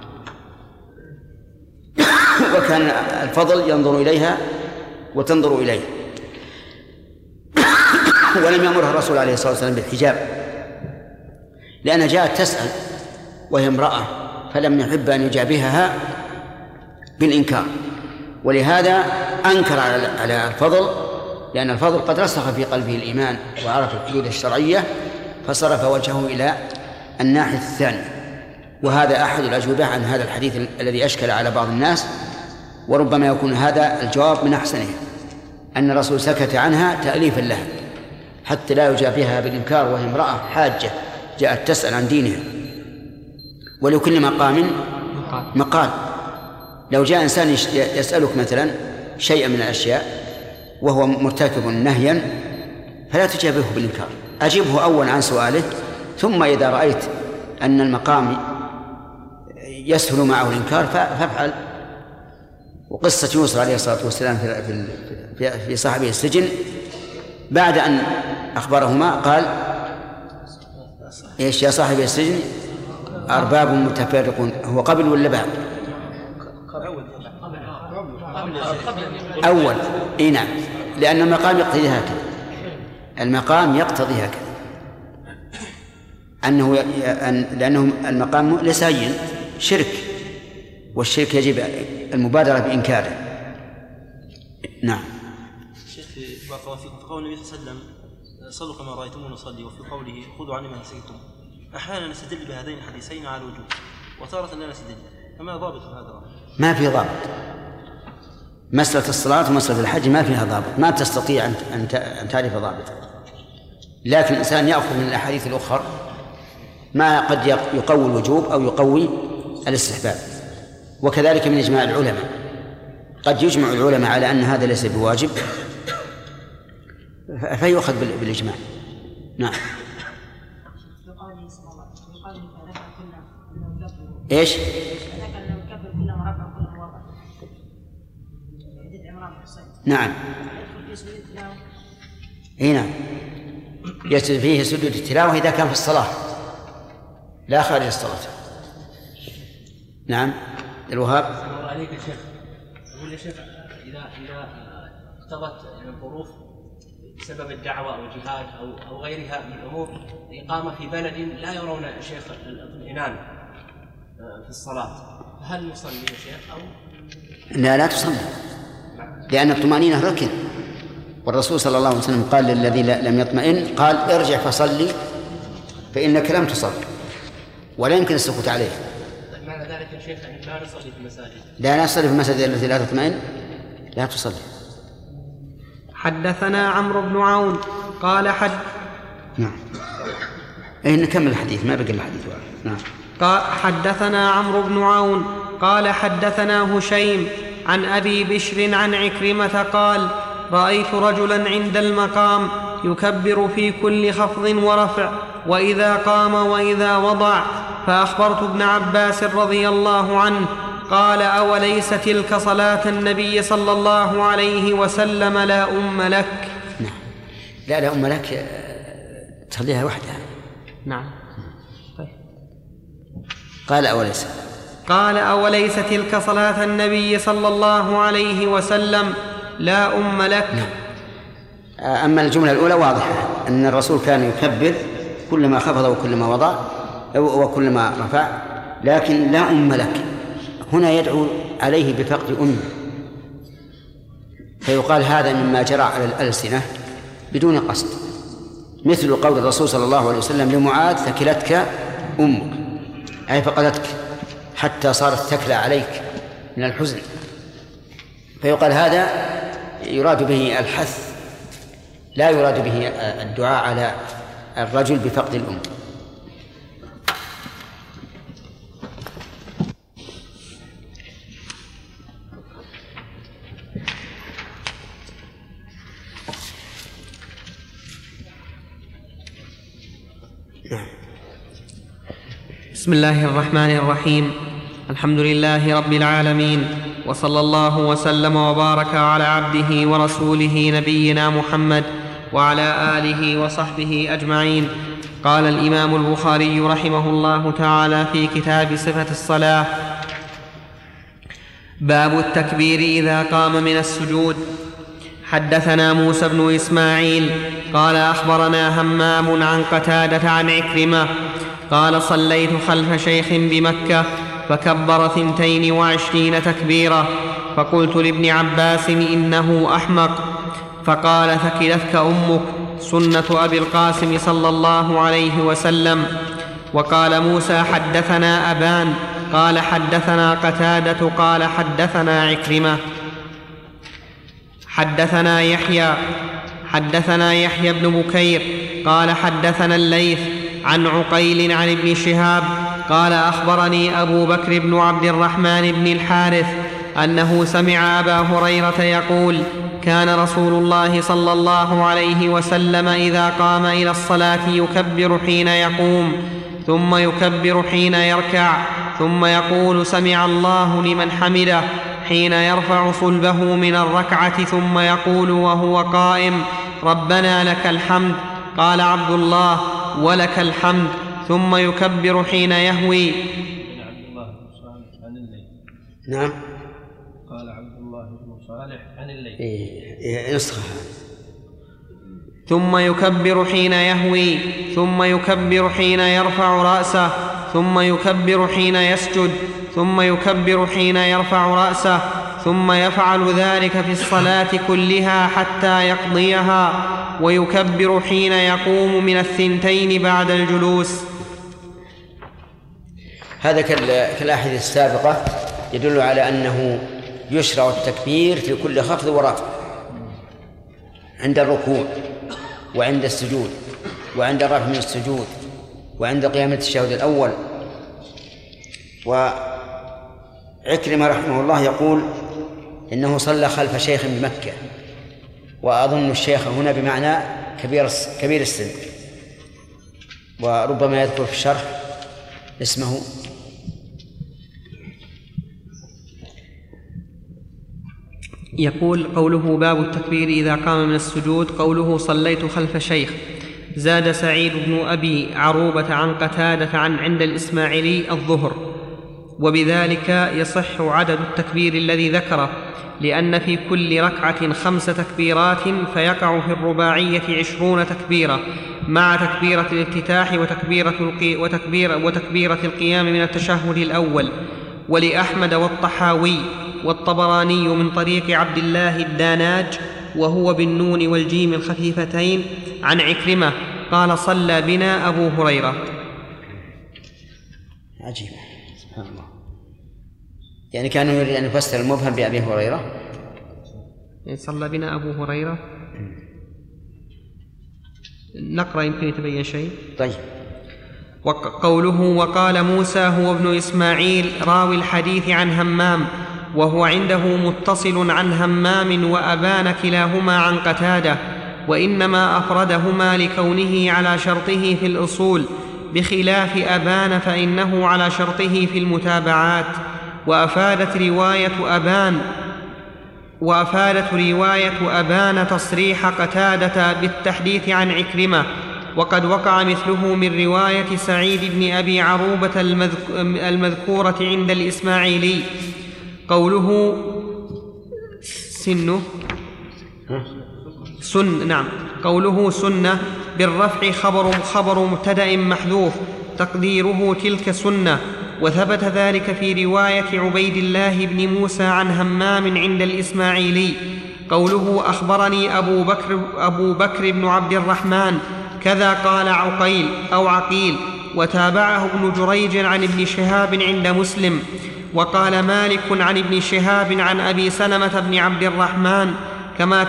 وكان الفضل ينظر إليها وتنظر إليه، ولم يأمرها الرسول عليه الصلاة والسلام بالحجاب، لأنها جاءت تسأل وهي امرأة، فلم يحب أن يجابهها بالإنكار، ولهذا أنكر على الفضل لأن الفضل قد رسخ في قلبه الإيمان وعرف الحدود الشرعية فصرف وجهه إلى الناحية الثانية. وهذا أحد الأجوبة عن هذا الحديث الذي أشكل على بعض الناس، وربما يكون هذا الجواب من أحسنه، أن الرسول سكت عنها تأليفا لها حتى لا يجابهها بالإنكار وهي امرأة حاجة جاءت تسأل عن دينها. ولكل مقام مقال. لو جاء إنسان يسألك مثلا شيئا من الأشياء وهو مرتكب نهيا فلا تجابه بالإنكار، أجبه أولا عن سؤاله، ثم إذا رأيت أن المقام يسهل معه الإنكار فافعل. وقصة يوسف عليه الصلاة والسلام في صاحبه السجن بعد أن أخبرهما قال إيش يا صاحبي السجن أرباب متفرقون، هو قبل ولا بعد؟ أول. إيه نعم، لأن المقام يقتضي هكذا، المقام يقتضي هكذا لأنه المقام ليس هين، شرك، والشرك يجب المبادرة بإنكاره. نعم. شيخ بارك الله فيكم، في قول النبي صلى الله عليه وسلم صلوا كما رأيتمون نصلي، وفي قوله خذوا عني ما نسيتم، أحيانا نستدل بهذين الحديثين على الوجوب وتارة لا نستدل، فما ضابط هذا؟ ما في ضابط. مسألة الصلاة ومسألة الحج ما فيها ضابط، ما تستطيع أن تعرف ضابطا، لكن الإنسان يأخذ من الأحاديث الأخرى ما قد يقوي الوجوب أو يقوي الاستحباب. وكذلك من إجماع العلماء، قد يجمع العلماء على أن هذا ليس بواجب فيؤخذ بالإجماع. نعم. إيش؟ نعم. إيه نعم، يسجد فيه سجود التلاوة إذا كان في الصلاة لا خارج الصلاة. نعم. الوهاب. عليك يا شيخ، أقول يا شيخ إذا اقتضت الظروف بسبب الدعوة أو الجهاد أو غيرها من الأمور إقامة في بلد لا يرون شيخ الاطمئنان في الصلاة، هل نصلي يا شيخ أو لا تصلي؟ لأن الطمأنينة ركن، والرسول صلى الله عليه وسلم قال للذي لم يطمئن قال ارجع فصلي فإنك لم تصل، ولا يمكن السكوت عليه. معنى ذلك يا شيخ أن لا نصلي في المساجد؟ لا نصلي في المساجد التي لا تطمئن لا تصلي. حدثنا عمرو بن عون قال نعم. نكمل الحديث، ما بقي الحديث. نعم. حدثنا عمرو بن عون قال حدثنا هشيم عن أبي بشر عن عكرمة قال رأيت رجلا عند المقام يكبر في كل خفض ورفع وإذا قام وإذا وضع، فأخبرت ابن عباس رضي الله عنه قال أوليس تلك صلاة النبي صلى الله عليه وسلم لا أم لك؟ نعم. لا أم لك تصليها وحدها. نعم. قال أوليس تلك صلاة النبي صلى الله عليه وسلم لا أم لك؟ نعم. أما الجملة الأولى واضحة أن الرسول كان يكبر كلما خفض وكلما وضع وكلما رفع، لكن لا أم لك هنا يدعو عليه بفقد أمه، فيقال هذا مما جرى على الألسنة بدون قصد، مثل قول الرسول صلى الله عليه وسلم لمعاذ ثكلتك أمك، أي فقدتك حتى صارت تكلى عليك من الحزن، فيقال هذا يراد به الحث لا يراد به الدعاء على الرجل بفقد الأم. بسم الله الرحمن الرحيم. الحمد لله رب العالمين، وصلى الله وسلم وبارك على عبده ورسوله نبينا محمد وعلى آله وصحبه أجمعين. قال الإمام البخاري رحمه الله تعالى في كتاب صفة الصلاة: باب التكبير إذا قام من السجود. حدثنا موسى بن إسماعيل قال أخبرنا همام عن قتادة عن عكرمة قال صليت خلف شيخ بمكة فكبر 22 تكبيرة، فقلت لابن عباس إنه أحمق، فقال ثكلتك أمك، سنة أبي القاسم صلى الله عليه وسلم. وقال موسى حدثنا أبان قال حدثنا قتادة قال حدثنا عكرمة. حدثنا يحيى بن بكير قال حدثنا الليث عن عقيل عن ابن شهاب قال أخبرني أبو بكر بن عبد الرحمن بن الحارث أنه سمع أبا هريرة يقول: كان رسول الله صلى الله عليه وسلم إذا قام إلى الصلاة يكبر حين يقوم، ثم يكبر حين يركع، ثم يقول: سمع الله لمن حمده، حين يرفع صلبه من الركعة، ثم يقول وهو قائم: ربنا لك الحمد. قال عبد الله: ولك الحمد. ثم يكبر حين يهوي. نعم. قال عبد الله بن صالح عن الليل. نسخة. ثم يكبر حين يهوي، ثم يكبر حين يرفع رأسه، ثم يكبر حين يسجد، ثم يكبر حين يرفع رأسه، ثم يفعل ذلك في الصلاة كلها حتى يقضيها، ويكبر حين يقوم من الثنتين بعد الجلوس. هذا كالأحاديث السابقة يدل على أنه يشرع التكبير في كل خفض ورفع، عند الركوع وعند السجود وعند الرفع من السجود وعند قيام التشهد الأول. وعكرمة رحمه الله يقول إنه صلى خلف شيخ بمكة، وأظن الشيخ هنا بمعنى كبير السن، وربما يذكر في الشرح اسمه. يقول: قوله باب التكبير إذا قام من السجود، قوله صليت خلف شيخ. زاد سعيد بن أبي عروبة عن قتادة عند الإسماعيلي الظهر، وبذلك يصح عدد التكبير الذي ذكره، لأن في كل ركعة 5 تكبيرات، فيقع في الرباعية 20 تكبيرة مع تكبيرة الافتتاح وتكبيرة القيام من التشهد الأول. ولأحمد والطحاوي والطبراني من طريق عبد الله الداناج، وهو بالنون والجيم الخفيفتين، عن عكرمة قال: صلى بنا أبو هريرة. عجيب، سبحان الله. يعني كان يريد أن يفسر المبهم بأبي هريرة. صلى بنا أبو هريرة. نقرأ يمكن يتبين شيء. طيب. قوله وقال موسى هو ابن إسماعيل راوي الحديث عن همام، وهو عنده متصل عن همام وأبان كلاهما عن قتادة، وإنما أفردهما لكونه على شرطه في الأصول، بخلاف أبان فإنه على شرطه في المتابعات. وأفادت رواية أبان تصريح قتادة بالتحديث عن عكرمة، وقد وقع مثله من رواية سعيد بن أبي عروبة المذكورة عند الإسماعيلي. قوله قوله سنة بالرفع خبر مبتدأ محذوف تقديره تلك سنة، وثبت ذلك في رواية عبيد الله بن موسى عن همام عند الإسماعيلي. قوله أخبرني أبو بكر بن عبد الرحمن كذا قال عقيل، وتابعه ابن جريج عن ابن شهاب عند مسلم. وقال مالك عن ابن شهاب عن أبي سلمة بن عبد الرحمن كما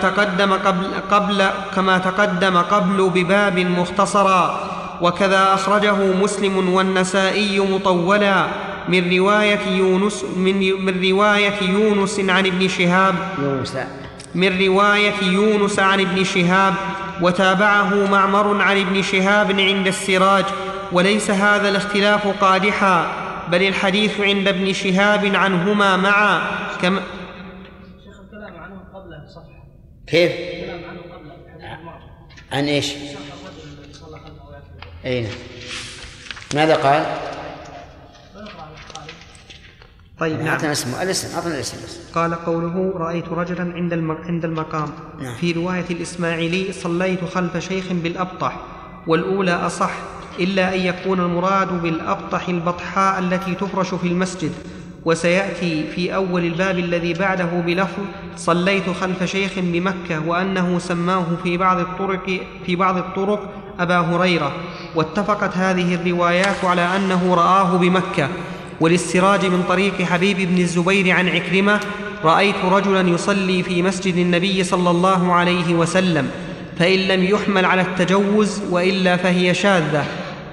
تقدم قبل بباب مختصرا. وكذا أخرجه مسلم والنسائي مطولا من رواية يونس عن ابن شهاب وتابعه معمر عن ابن شهاب عند السراج. وليس هذا الاختلاف قادحا، بل الحديث عند ابن شهاب عنهما معا كما شيخ الكلام عنه قبله صفحة. كيف؟ الكلام عنه قبله عن ايش؟ أين؟ ماذا قال؟ طيب. أعطنا اسمه الاسم. قال قوله رأيت رجلا عند المقام. نعم. في رواية الإسماعيلي صليت خلف شيخ بالأبطح، والأولى أصح، إلا أن يكون المراد بالأبطح البطحاء التي تفرش في المسجد، وسيأتي في أول الباب الذي بعده بلفظ صليت خلف شيخ بمكة، وأنه سماه في بعض الطرق أبا هريرة. واتفقت هذه الروايات على أنه رآه بمكة. وللسراج من طريق حبيب بن الزبير عن عكرمة رأيت رجلا يصلي في مسجد النبي صلى الله عليه وسلم، فإن لم يحمل على التجوز وإلا فهي شاذة.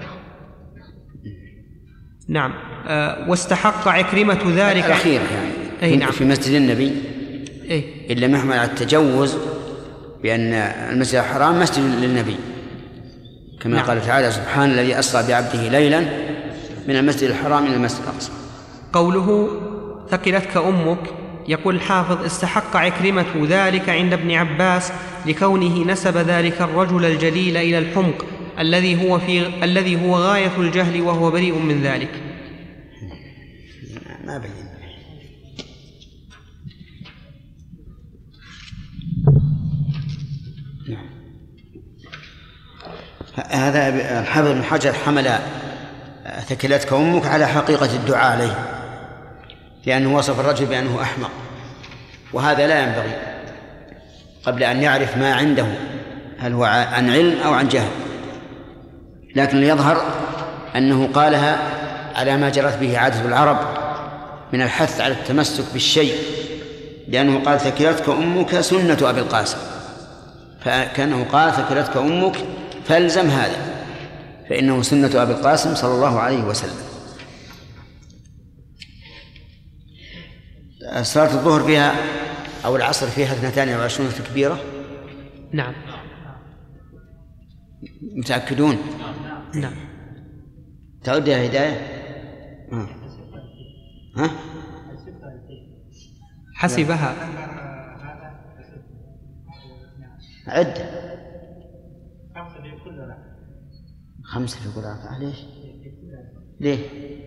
نعم. واستحق عكرمة ذلك الأخير يعني نعم. في مسجد النبي إن لم يحمل على التجوز بأن المسجد الحرام مسجد للنبي، كما نعم. قال تعالى سبحان الذي أسرى بعبده ليلا من المسجد الحرام إلى المسجد الأقصى. قوله ثقلتك أمك، يقول الحافظ استحق عكرمة ذلك عند ابن عباس لكونه نسب ذلك الرجل الجليل إلى الحمق الذي هو غاية الجهل وهو بريء من ذلك. ما بين. هذا الحافظ بن حجر حمل ثكلتك أمك على حقيقة الدعاء عليه، لأنه وصف الرجل بأنه أحمق، وهذا لا ينبغي قبل أن يعرف ما عنده هل هو عن علم أو عن جهل. لكن ليظهر أنه قالها على ما جرت به عادة العرب من الحث على التمسك بالشيء، لأنه قال ثكلتك أمك سنة أبي القاسم، فكأنه قال ثكلتك أمك فالزم هذا، فإنه سنة أبي القاسم صلى الله عليه وسلم. صلاة الظهر فيها أو العصر فيها 22 تكبيرة. نعم. متأكدون؟ نعم. تعود يا هداية؟ ها؟ حسبها عد 5 في كل ركعة. ليه؟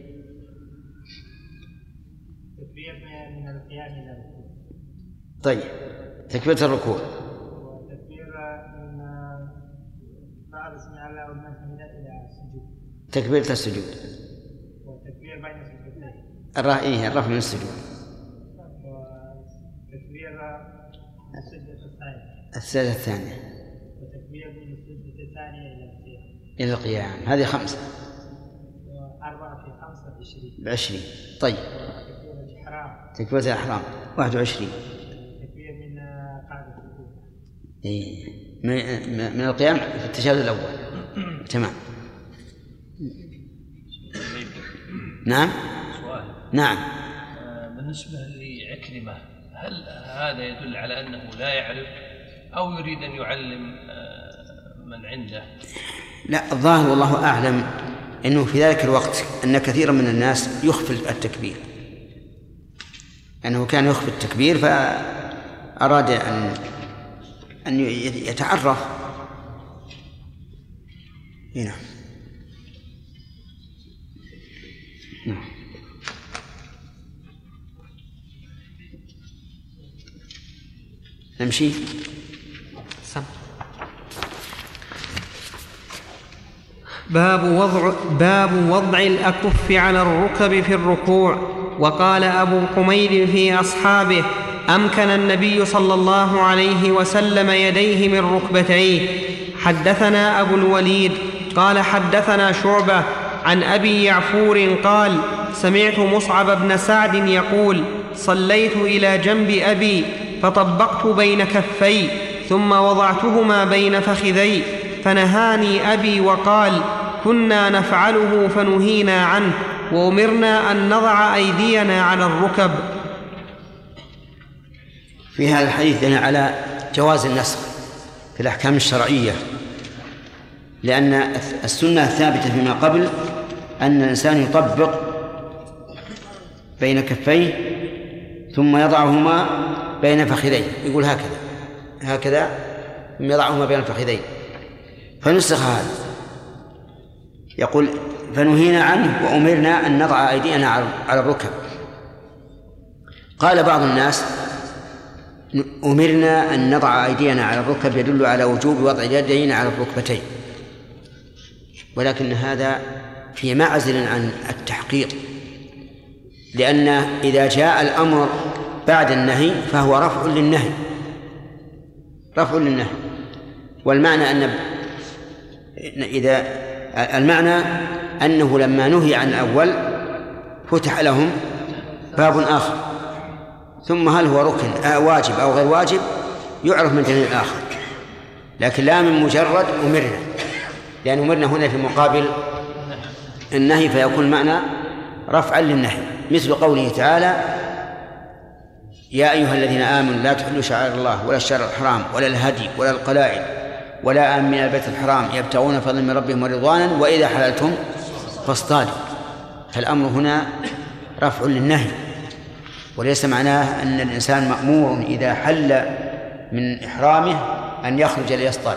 تكبير من القيام إلى الركوع. طيب تكبيرة الركوع. وتكبير من بعد سمع الله لمن حمده إلى السجود. تكبيرة السجود. وتكبير بين السجودين. الرفع من السجود. وتكبير السجدة الثانية. وتكبير من السجدة الثانية إلى القيام. هذه 5. 4 في 5 20. طيب تكبيرة الإحرام 21. تكبير من قاعدة الركوع. من القيام في التشهد الأول. تمام. نعم. سؤال. نعم. بالنسبة لعكرمة، هل هذا يدل على أنه لا يعرف أو يريد أن يعلم من عنده؟ لا، الظاهر والله أعلم أنه في ذلك الوقت أن كثيرا من الناس يخفي التكبير، أنه كان يخفي التكبير فأراد أن يتعرف. هنا نمشي. باب وضع الأكف على الركب في الركوع. وقال أبو حميد في أصحابه: أمكن النبي صلى الله عليه وسلم يديه من ركبتيه. حدثنا أبو الوليد قال حدثنا شعبة عن أبي يعفور قال: سمعت مصعب بن سعد يقول: صليت إلى جنب أبي فطبقت بين كفي ثم وضعتهما بين فخذي، فنهاني أبي وقال: كنا نفعله فنهينا عنه، وأمرنا أن نضع أيدينا على الركب. في هذا الحديث دليل على جواز النسخ في الأحكام الشرعية، لأن السنة الثابتة فيما قبل أن الإنسان يطبق بين كفيه ثم يضعهما بين فخذيه، يقول هكذا ثم يضعهما بين الفخذين، فنسخ هذا يقول: فنهينا عنه وأمرنا أن نضع أيدينا على الركب. قال بعض الناس: أمرنا أن نضع أيدينا على الركب يدل على وجوب وضع اليدين على الركبتين، ولكن هذا في معزل عن التحقيق، لأن إذا جاء الأمر بعد النهي فهو رفع للنهي، رفع للنهي. والمعنى المعنى أنه لما نهي عن الأول فتح لهم باب آخر، ثم هل هو ركن واجب أو غير واجب يعرف من جانب الآخر، لكن لا من مجرد أمرنا، لأن أمرنا هنا في مقابل النهي فيكون معنى رفعا للنهي، مثل قوله تعالى: يا أيها الذين آمنوا لا تحلوا شعائر الله ولا الشهر الحرام ولا الهدي ولا القلائد ولا آمن من البيت الحرام يبتغون فضلا من ربهم ورضوانا وإذا حللتم فاصطادوا. فالأمر هنا رفع للنهي، وليس معناه أن الإنسان مأمور إذا حل من إحرامه أن يخرج ليصطاد.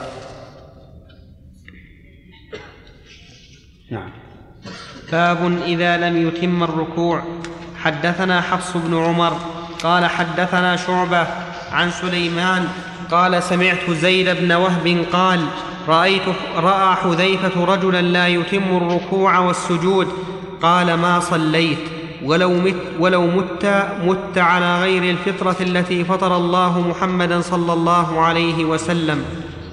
نعم. باب إذا لم يتم الركوع. حدثنا حفص بن عمر قال حدثنا شعبة عن سليمان قال سمعت زيد بن وهب قال رأى حذيفة رجلا لا يتم الركوع والسجود، قال ما صليت ولو مت على غير الفطرة التي فطر الله محمدا صلى الله عليه وسلم.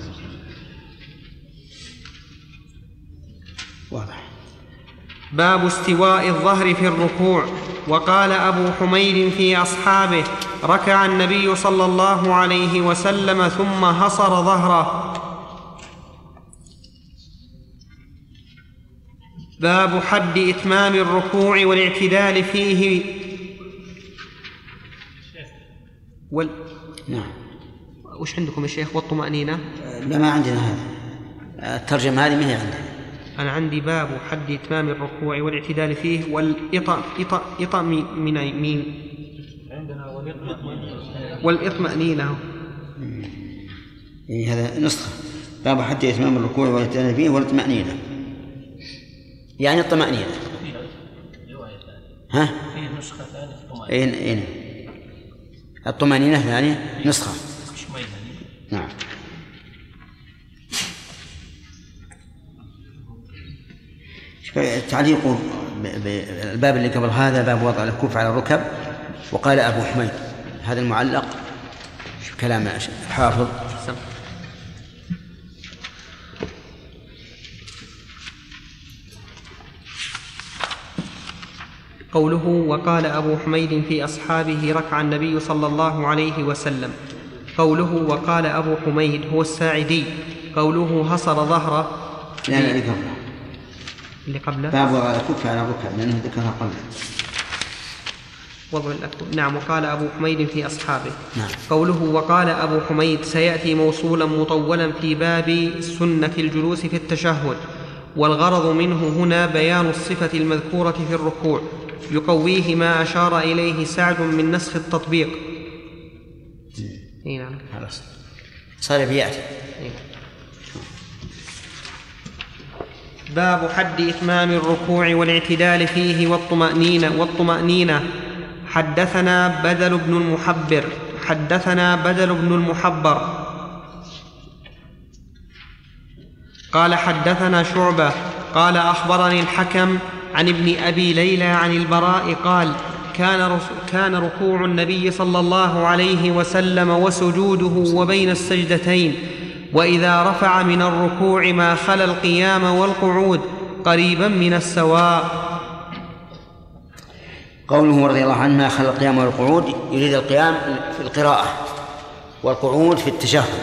واضح. باب استواء الظهر في الركوع. وقال أبو حميد في أصحابه: ركع النبي صلى الله عليه وسلم ثم هصر ظهره. باب حد إتمام الركوع والاعتدال فيه نعم. وش عندكم يا شيخ؟ والطمأنينة؟ لا، ما عندنا هذا، الترجمة هذه ما هي عندنا. أنا عندي باب حد إتمام الركوع والاعتدال فيه والإطمئنان من يمين عندنا والإطمئنينة. هذا نسخة باب حد إتمام الركوع والاعتدال فيه والاطمئنينة، يعني الطمأنينة. ها؟ فيه نسخة ثانية إيه. الطمأنينة ثانية نسخة. نعم. تعليق الباب اللي قبل هذا باب وضع الكف على الركب. وقال أبو حميد، هذا المعلق كلام الحافظ. قوله وقال أبو حميد في أصحابه ركع النبي صلى الله عليه وسلم. قوله وقال أبو حميد هو الساعدي. قوله هصر ظهره اللي قبله باب وضع الكف على الركب لأنه ذكرها قبله. وضع الأكف. نعم. وقال أبو حميد في أصحابه. نعم. قوله وقال أبو حميد سيأتي موصولا مطولا في باب سنة الجلوس في التشهد، والغرض منه هنا بيان الصفة المذكورة في الركوع يقويه ما أشار إليه سعد من نسخ التطبيق. نعم. خلاص صار بيأتي. باب حد إتمام الركوع والاعتدال فيه والطمأنينة. حدثنا بدل بن المحبر قال حدثنا شعبة قال أخبرني الحكم عن ابن أبي ليلى عن البراء قال كان ركوع النبي صلى الله عليه وسلم وسجوده وبين السجدتين، وإذا رفع من الركوع ما خلا القيام والقعود قريبا من السواء. قوله رضي الله عنه ما خلا القيام والقعود يريد القيام في القراءة والقعود في التشهد،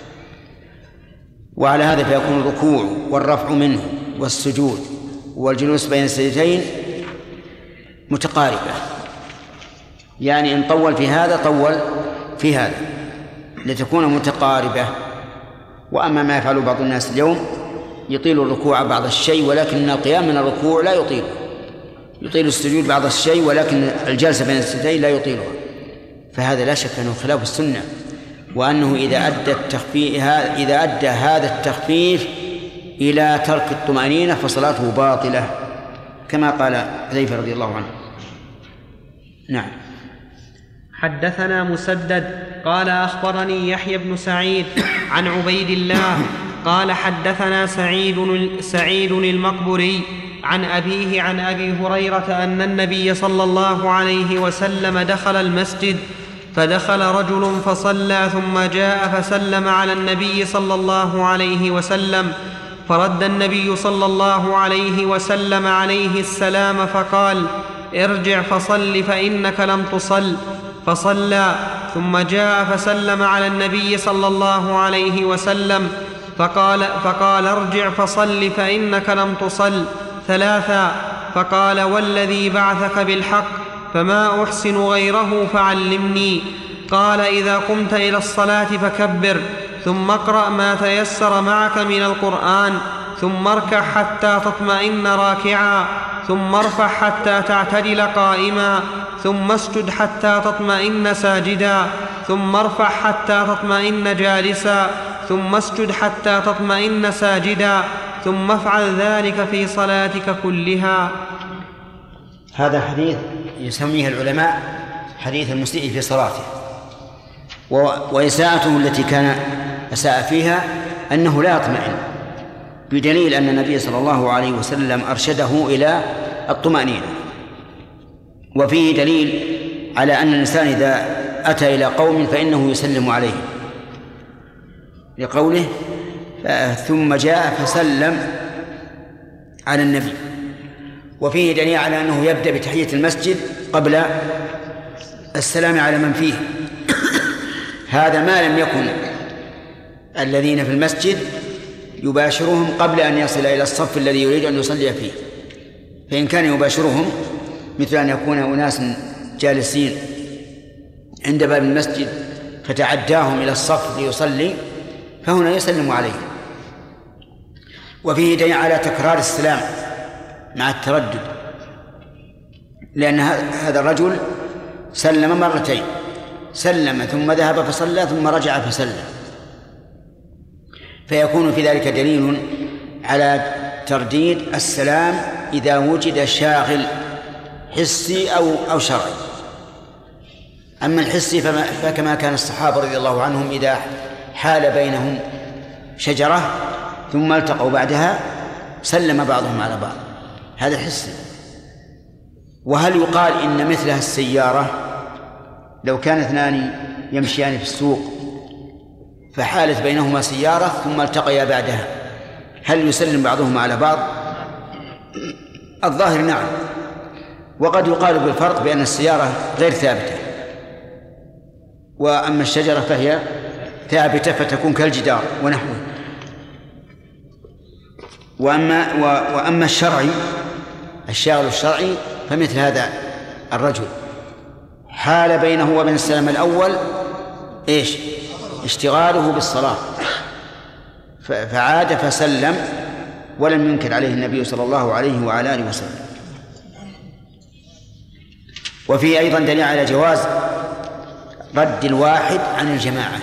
وعلى هذا فيكون الركوع والرفع منه والسجود والجلوس بين السجدتين متقاربة، يعني إن طول في هذا طول في هذا لتكون متقاربة. وأما ما يفعل بعض الناس اليوم يطيل الركوع بعض الشيء ولكن القيام من الركوع لا يطيل السجود بعض الشيء ولكن الجلسة بين السجدتين لا يطيلها، فهذا لا شك أنه خلاف السنة، وأنه إذا أدى هذا التخفيف إلى ترك الطمأنينة فصلاته باطلة كما قال حذيفة رضي الله عنه. نعم. حدثنا مسدد قال أخبرني يحيى بن سعيد عن عبيد الله قال حدثنا سعيد المقبري عن أبيه عن أبي هريرة أن النبي صلى الله عليه وسلم دخل المسجد فدخل رجل فصلى ثم جاء فسلم على النبي صلى الله عليه وسلم فرد النبي صلى الله عليه وسلم عليه السلام فقال ارجع فصل فإنك لم تصل فصلى ثم جاء فسلم على النبي صلى الله عليه وسلم فقال ارجع فصل فإنك لم تصل ثلاثا فقال والذي بعثك بالحق فما أحسن غيره فعلمني قال إذا قمت إلى الصلاة فكبر ثم اقرأ ما تيسر معك من القرآن ثم اركع حتى تطمئن راكعا ثم ارفع حتى تعتدل قائما ثم اسجد حتى تطمئن ساجدا ثم ارفع حتى تطمئن جالسا ثم اسجد حتى تطمئن ساجدا ثم افعل ذلك في صلاتك كلها. هذا حديث يسميه العلماء حديث المسيء في صلاته، وإساءته التي كان أساء فيها أنه لا يطمئن، بدليل أن النبي صلى الله عليه وسلم أرشده إلى الطمأنينة. وفيه دليل على أن الإنسان إذا أتى إلى قوم فإنه يسلم عليه، لقوله ثم جاء فسلم على النبي. وفيه دليل على أنه يبدأ بتحية المسجد قبل السلام على من فيه. هذا ما لم يكن الذين في المسجد يباشرهم قبل أن يصل إلى الصف الذي يريد أن يصلي فيه، فإن كان يباشرهم مثل أن يكون أناس جالسين عند باب المسجد فتعداهم إلى الصف ليصلي فهنا يسلم عليه. وفيه دليل على تكرار السلام مع التردد، لأن هذا الرجل سلم مرتين، سلم ثم ذهب فصلى ثم رجع فسلم، فيكون في ذلك دليل على ترديد السلام إذا وجد شاغل حسي أو شرعي. أما الحسي فكما كان الصحابة رضي الله عنهم إذا حال بينهم شجرة ثم التقوا بعدها سلم بعضهم على بعض، هذا حسي. وهل يقال إن مثلها السيارة لو كان اثنان يمشيان في السوق فحالت بينهما سيارة ثم التقيا بعدها هل يسلم بعضهما على بعض؟ الظاهر نعم. وقد يقال بالفرق بأن السيارة غير ثابتة، وأما الشجرة فهي ثابتة فتكون كالجدار ونحوه. وأما الشرعي الشاغل الشرعي فمثل هذا الرجل حال بينه وبين السلام الأول إيش؟ اشتغاله بالصلاة، فعاد فسلم ولم ينكر عليه النبي صلى الله عليه وعلى آله وسلم. وفيه أيضا دليل على جواز رد الواحد عن الجماعة،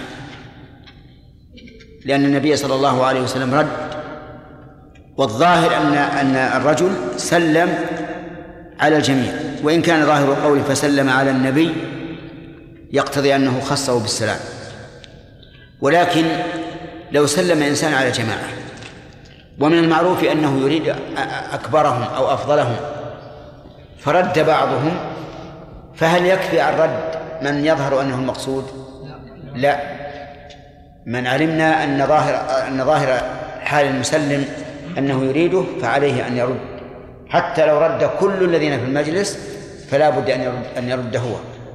لأن النبي صلى الله عليه وسلم رد، والظاهر أن الرجل سلم على الجميع، وإن كان ظاهر القول فسلم على النبي يقتضي أنه خصه بالسلام. ولكن لو سلم إنسان على جماعة ومن المعروف أنه يريد أكبرهم أو أفضلهم فرد بعضهم، فهل يكفي عن رد من يظهر أنه المقصود؟ لا، من علمنا أن ظاهر حال المسلم أنه يريده فعليه أن يرد، حتى لو رد كل الذين في المجلس فلا بد أن يرد هو.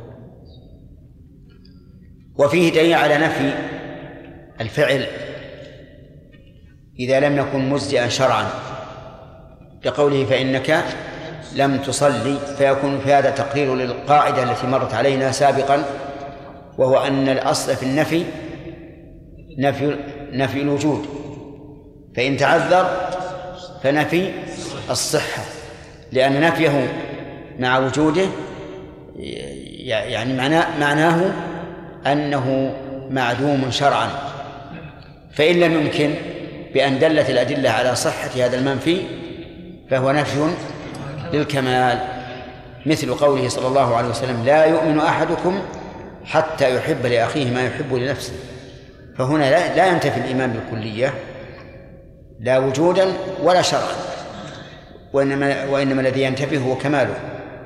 وفيه دليل على نفي الفعل إذا لم يكن مجزئا شرعا، لقوله فإنك لم تصلي، فيكون في هذا تقرير للقاعدة التي مرت علينا سابقا، وهو أن الأصل في النفي نفي الوجود، فإن تعذر فنفي الصحة، لأن نفيه مع وجوده يعني معناه أنه معدوم شرعا، فإن لم يمكن بأن دلت الأدلة على صحة هذا المنفي فهو نفي للكمال، مثل قوله صلى الله عليه وسلم لا يؤمن أحدكم حتى يحب لأخيه ما يحب لنفسه، فهنا لا ينتفي الإيمان بالكلية لا وجودا ولا شرعا، وإنما الذي ينتبه هو كماله.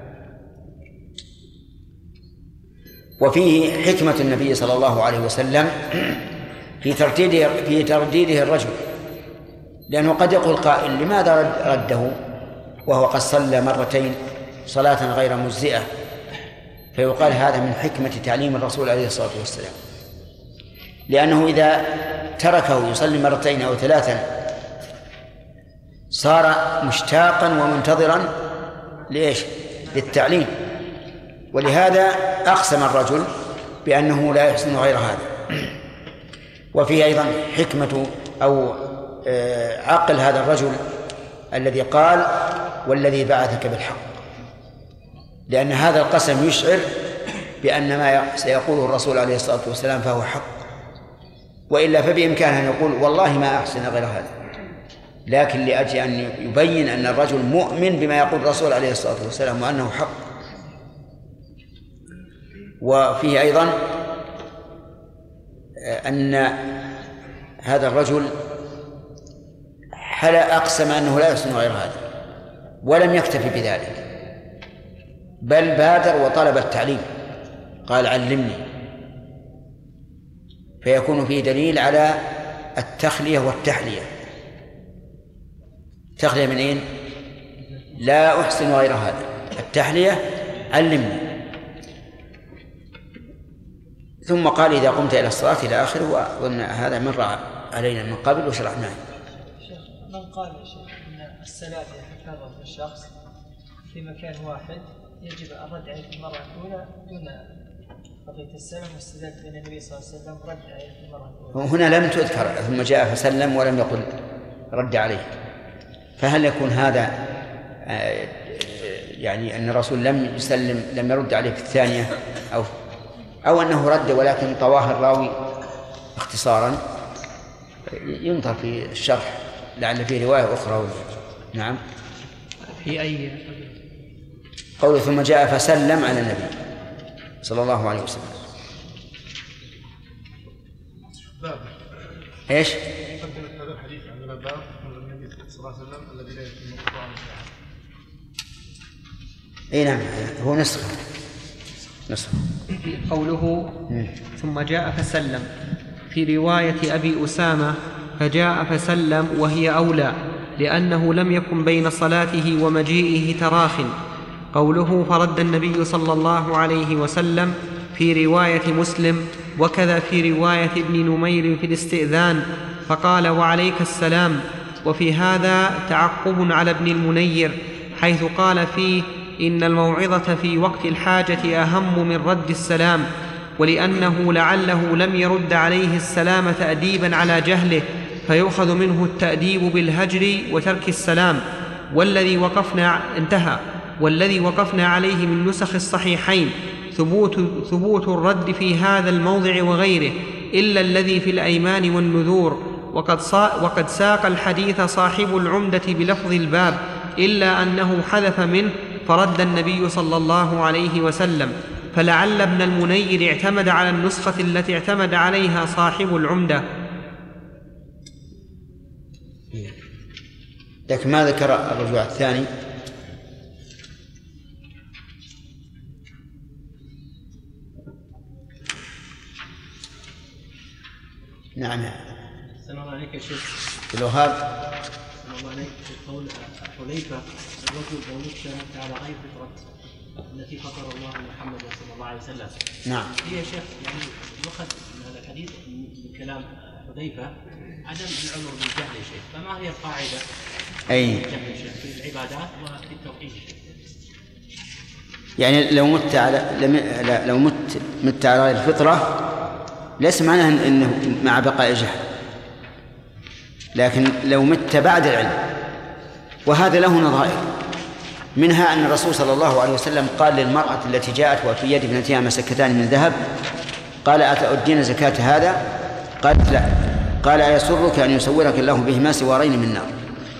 وفيه حكمة النبي صلى الله عليه وسلم في ترديده الرجل، لأنه قد يقول قائل: لماذا رده وهو قد صلى مرتين صلاة غير مجزئة؟ فيقال هذا من حكمة تعليم الرسول عليه الصلاة والسلام، لأنه إذا تركه يصلي مرتين أو ثلاثا صار مشتاقا ومنتظرا للتعليم، ولهذا أقسم الرجل بأنه لا يحسن غير هذا. وفيه أيضا حكمة أو عقل هذا الرجل الذي قال: والذي بعثك بالحق، لأن هذا القسم يشعر بأن ما سيقوله الرسول عليه الصلاة والسلام فهو حق، وإلا فبإمكانه أن يقول: والله ما أحسن غير هذا، لكن لأجل أن يبين أن الرجل مؤمن بما يقول الرسول عليه الصلاة والسلام وأنه حق. وفيه أيضا أن هذا الرجل أقسم أنه لا يحسن غير هذا، ولم يكتفي بذلك، بل بادر وطلب التعليم، قال: علمني. فيكون فيه دليل على التخلية والتحلية. التخلية من أين؟ لا أحسن غير هذا. التحلية: علمني. ثم قال: إذا قمت إلى الصلاة إلى آخره. وأن هذا مر علينا من قبل وشرحناه. من قال يا شيخ أن الصلاة يتكرر في الشخص في مكان واحد يجب الرد عليه في المرة الأولى دون قضية السلام، واستدل بأن النبي صلى الله عليه وسلم رد عليه في المرة الأولى. هنا لم تذكر ثم جاء فسلم ولم يقل رد عليه، فهل يكون هذا يعني أن الرسول لم يسلم لم يرد عليه في الثانية، أو أنه رد ولكن طواه الراوي اختصارا؟ ينظر في الشرح لعل في رواية أخرى. نعم. في أي قوله: ثم جاء فسلم على النبي صلى الله عليه وسلم. ايش؟ هذا الحديث عن الباب من النبي صلى الله عليه وسلم الذي لا يتم القرآن. اي نعم، هو نسخة. قوله: ثم جاء فسلم، في رواية أبي أسامة: فجاء فسلم، وهي أولى لأنه لم يكن بين صلاته ومجيئه تراخٍ. قوله: فرد النبي صلى الله عليه وسلم، في رواية مسلم، وكذا في رواية ابن نمير في الاستئذان، فقال: وعليك السلام. وفي هذا تعقب على ابن المنير حيث قال فيه: إن الموعظة في وقت الحاجة أهم من رد السلام، ولأنه لعله لم يرد عليه السلام تأديبا على جهله، فيؤخذ منه التأديب بالهجر وترك السلام. والذي وقفنا عليه من نسخ الصحيحين ثبوت الرد في هذا الموضع وغيره، إلا الذي في الأيمان والنذور. وقد ساق الحديث صاحب العمدة بلفظ الباب، إلا أنه حذف منه: فرد النبي صلى الله عليه وسلم. فلعل ابن المنير اعتمد على النسخة التي اعتمد عليها صاحب العمدة. لكن ما ذكر الرجوع الثاني. نعم. السلام عليك يا شيخ. الوهاب. السلام عليك. قول حذيفة: الرجل لو اجتهد على غير فطرة التي فطر الله محمد صلى الله عليه وسلم. نعم. هي يا شيخ يعني يؤخذ من هذا الحديث من كلام حذيفة عدم العذر بالجهل يا شيخ، فما هي القاعدة الجهل يا شيخ في العبادات وفي التوحيد؟ يعني لو مت على الفطرة ليس معناه انه مع بقاء جهل، لكن لو مت بعد العلم، وهذا له نظائر. منها أن الرسول صلى الله عليه وسلم قال للمرأة التي جاءت وفي يد ابنتها مسكتان من ذهب، قال: أتؤدين زكاة هذا؟ قالت: لا. قال: أيسرك أن يسورك الله بهما سوارين من نار؟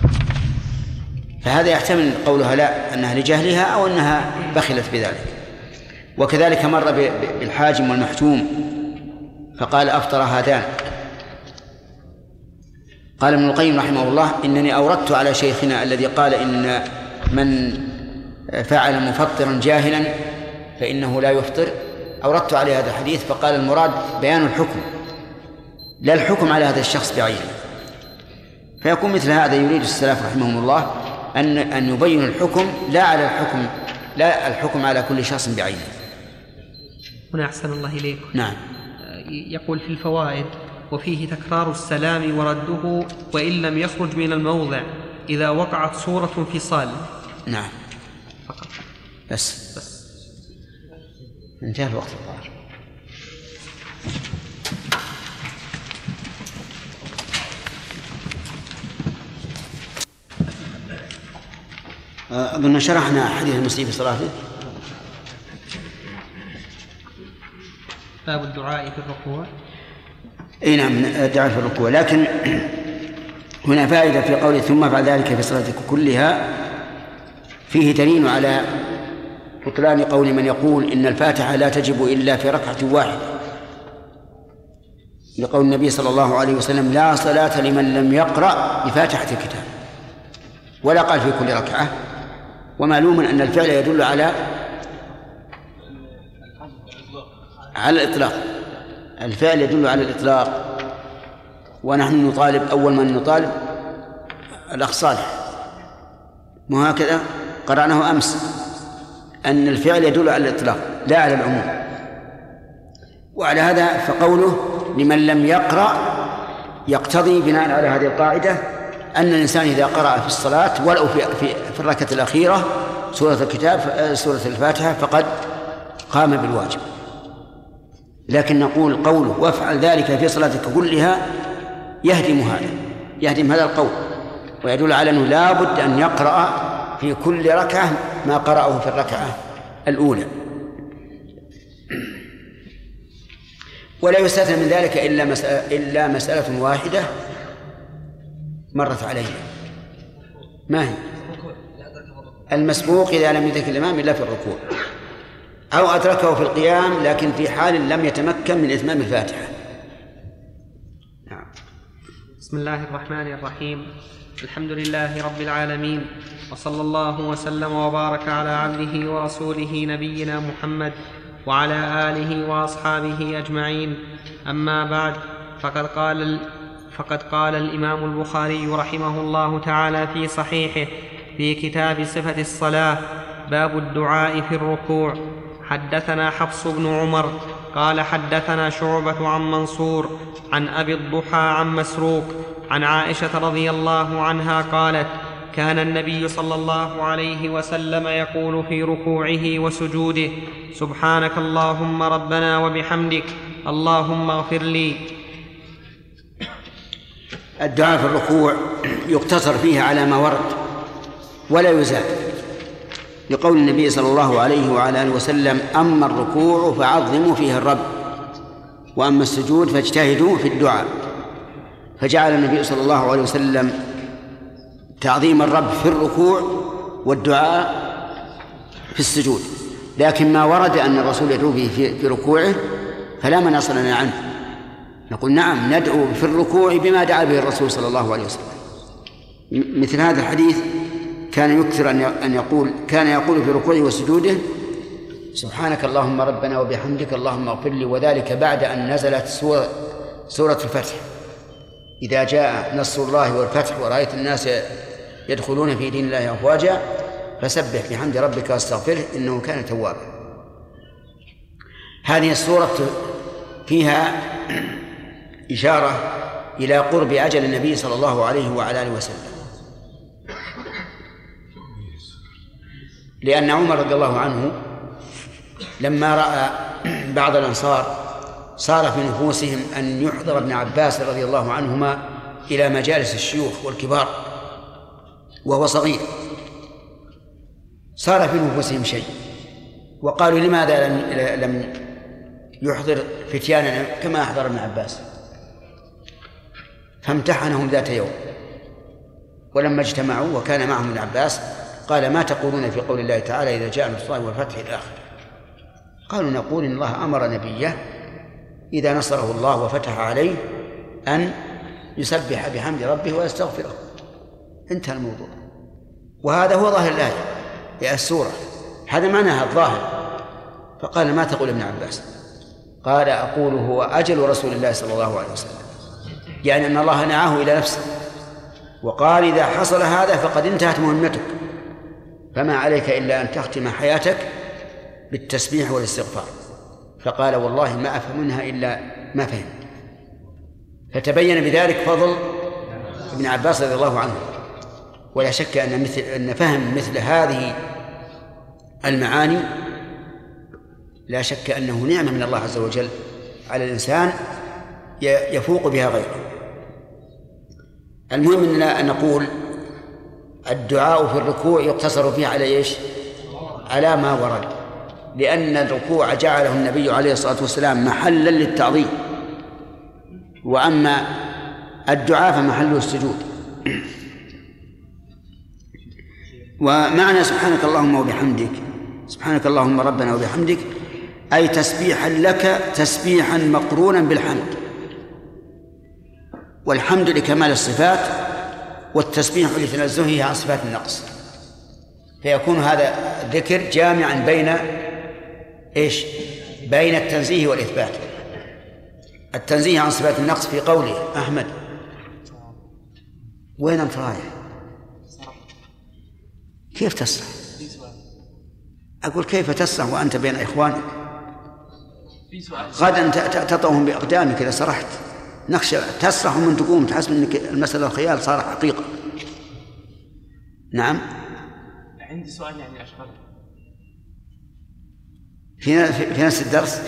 فهذا يحتمل قولها لا أنها لجهلها أو أنها بخلت بذلك. وكذلك مر بالحاجم والمحجوم فقال: أفطر هذان. قال ابن القيم رحمه الله: إنني أوردت على شيخنا الذي قال إن من فعل مفطرا جاهلا فإنه لا يفطر، أوردت عليه هذا الحديث، فقال المراد بيان الحكم لا الحكم على هذا الشخص بعينه. فيكون مثل هذا يريد السلف رحمهم الله أن يبين الحكم لا الحكم على كل شخص بعينه. هنا أحسن الله إليكم. نعم. يقول في الفوائد: وفيه تكرار السلام ورده وإن لم يخرج من الموضع إذا وقعت صورة انفصال. نعم فقط. بس انتهى الوقت الظاهر. أظن شرحنا حديث المسيء في صلاته. باب الدعاء في الركوع. اي نعم، الدعاء في الركوع. لكن هنا فائدة في قوله ثم بعد ذلك في صلاتك كلها، فيه دليل على بطلان قول من يقول إن الفاتحة لا تجب إلا في ركعة واحدة، لقول النبي صلى الله عليه وسلم: لا صلاة لمن لم يقرأ بفاتحة الكتاب، ولا قال في كل ركعة. ومعلوم أن الفعل يدل على الإطلاق، الفعل يدل على الإطلاق. ونحن نطالب أول من نطالب الأخ صالح، وهكذا قرأناه أمس أن الفعل يدل على الإطلاق لا على العموم. وعلى هذا فقوله لمن لم يقرأ يقتضي بناء على هذه القاعدة أن الإنسان إذا قرأ في الصلاة ولو في الركعة الأخيرة سورة الفاتحة فقد قام بالواجب. لكن نقول قوله وافعل ذلك في صلاتك كلها يهدم هذا القول، ويدل على أنه لا بد أن يقرأ في كل ركعة ما قرأه في الركعة الأولى. ولا يستثنى من ذلك إلا مسألة واحدة مرت علينا، ما هي؟ المسبوق إذا لم يدرك الإمام إلا في الركوع، أو أدركه في القيام لكن في حال لم يتمكن من إتمام الفاتحة. بسم الله الرحمن الرحيم. الحمد لله رب العالمين، وصلى الله وسلم وبارك على عبده ورسوله نبينا محمد وعلى آله وأصحابه أجمعين. أما بعد، فقد قال الإمام البخاري رحمه الله تعالى في صحيحه في كتاب صفة الصلاة: باب الدعاء في الركوع. حدثنا حفص بن عمر قال حدثنا شعبة عن منصور عن أبي الضحى عن مسروق عن عائشة رضي الله عنها قالت: كان النبي صلى الله عليه وسلم يقول في ركوعه وسجوده: سبحانك اللهم ربنا وبحمدك اللهم اغفر لي. الدعاء في الركوع يقتصر فيه على ما ورد ولا يزاد، لقول النبي صلى الله عليه وعلى آله وسلم: أما الركوع فعظموا فيه الرب، وأما السجود فاجتهدوا في الدعاء. فجعل النبي صلى الله عليه وسلم تعظيم الرب في الركوع والدعاء في السجود. لكن ما ورد أن الرسول يدعو به في ركوعه فلا مناص لنا عنه، نقول نعم ندعو في الركوع بما دعا به الرسول صلى الله عليه وسلم. مثل هذا الحديث كان يكثر كان يقول في ركوعه وسجوده: سبحانك اللهم ربنا وبحمدك اللهم اغفر لي، وذلك بعد أن نزلت سورة الفتح: إذا جاء نصر الله والفتح ورأيت الناس يدخلون في دين الله أفواجا فسبح بحمد ربك واستغفره إنه كان توابا. هذه السورة فيها إشارة إلى قرب أجل النبي صلى الله عليه وعلى آله وسلم، لأن عمر رضي الله عنه لما رأى بعض الأنصار صار في نفوسهم أن يحضر ابن عباس رضي الله عنهما إلى مجالس الشيوخ والكبار وهو صغير، صار في نفوسهم شيء، وقالوا: لماذا لم يحضر فتياننا كما أحضر ابن عباس؟ فامتحنهم ذات يوم، ولما اجتمعوا وكان معهم ابن عباس قال: ما تقولون في قول الله تعالى إذا جاء نصر الله والفتح الآخر؟ قالوا: نقول إن الله أمر نبيه إذا نصره الله وفتح عليه أن يسبح بحمد ربه ويستغفره، انتهى الموضوع. وهذا هو ظاهر الآية يا السورة، هذا معناها الظاهر. فقال ما تقول ابن عباس؟ قال أقول هو أجل رسول الله صلى الله عليه وسلم، يعني أن الله نعاه إلى نفسه وقال إذا حصل هذا فقد انتهت مهمتك، فما عليك إلا أن تختم حياتك بالتسبيح والاستغفار. فقال والله ما أفهم منها إلا ما فهم. فتبين بذلك فضل ابن عباس رضي الله عنه. ولا شك أن فهم مثل هذه المعاني لا شك أنه نعمة من الله عز وجل على الإنسان يفوق بها غيره. المهم أننا نقول الدعاء في الركوع يقتصر فيه على إيش؟ على ما ورد، لأن الركوع جعله النبي عليه الصلاة والسلام محلا للتعظيم، وأما الدعاء فمحله السجود. ومعنى سبحانك اللهم وبحمدك، سبحانك اللهم ربنا وبحمدك، أي تسبيحا لك، تسبيحا مقرونا بالحمد، والحمد لكمال الصفات والتسبيح لتنزهه عن صفات النقص. فيكون هذا الذكر جامعا بين إيش؟ بين التنزيه والإثبات. التنزيه عن صفات النقص في قوله أحمد وين أنت رايح؟ كيف تسرح؟ أقول كيف تسرح وأنت بين إخوانك؟ غدا تطعهم بأقدامك إذا سرحت، نخشى تسرح ومن تقوم تحسب أنك المسألة الخيال صار حقيقة. نعم. عندي سؤال يعني أشغل في نفس الدرس.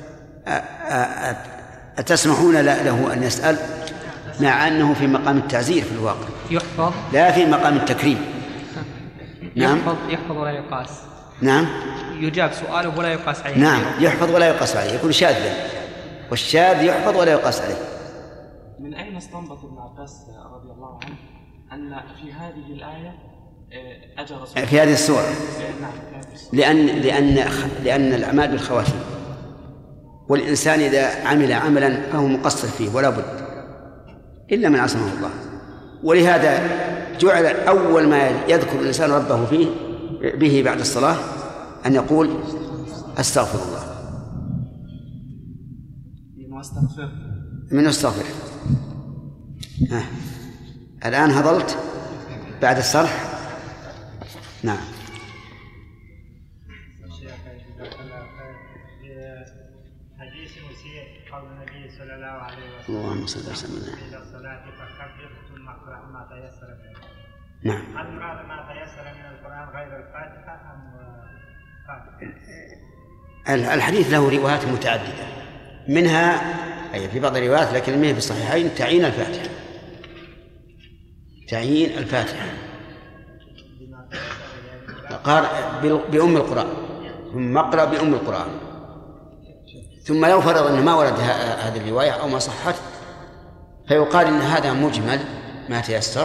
أتسمحون له أن يسأل مع أنه في مقام التعزير في الواقع، يحفظ لا في مقام التكريم. نعم. يحفظ ولا يقاس. نعم. يجاب سؤاله ولا يقاس عليه. نعم، يحفظ ولا يقاس عليه، يكون شاذا، والشاذ يحفظ ولا يقاس عليه. من أين استنبط ابن عباس رضي الله عنه أن في هذه الآية أجر رسول في هذه السورة؟ نعم. لأن الأعمال بالخواتيم، والإنسان إذا عمل عملا فهو مقصر فيه ولا بد إلا من عصمه الله. ولهذا جعل أول ما يذكر الإنسان ربه فيه به بعد الصلاة أن يقول أستغفر الله. من أستغفر. الآن هضلت بعد الصرح. نعم. حديث مسيء قول النبي صلى الله عليه وسلم اللهم صل وسلم إلى الصلاة فكبر ثم اقرأ ما تيسر منه. نعم. هل مراد ما تيسر من القرآن غير الفاتحة أم فاتحة؟ الحديث له روايات متعددة، منها أي في بعض الروايات لكن المهم في الصحيحين تعيين الفاتحة، تعيين الفاتحة قال بأم القرآن، ثم اقرأ بأم القرآن. ثم لو فرض أنه ما ورد هذه الرواية أو ما صحت فيقال إن هذا مجمل ما تيسر،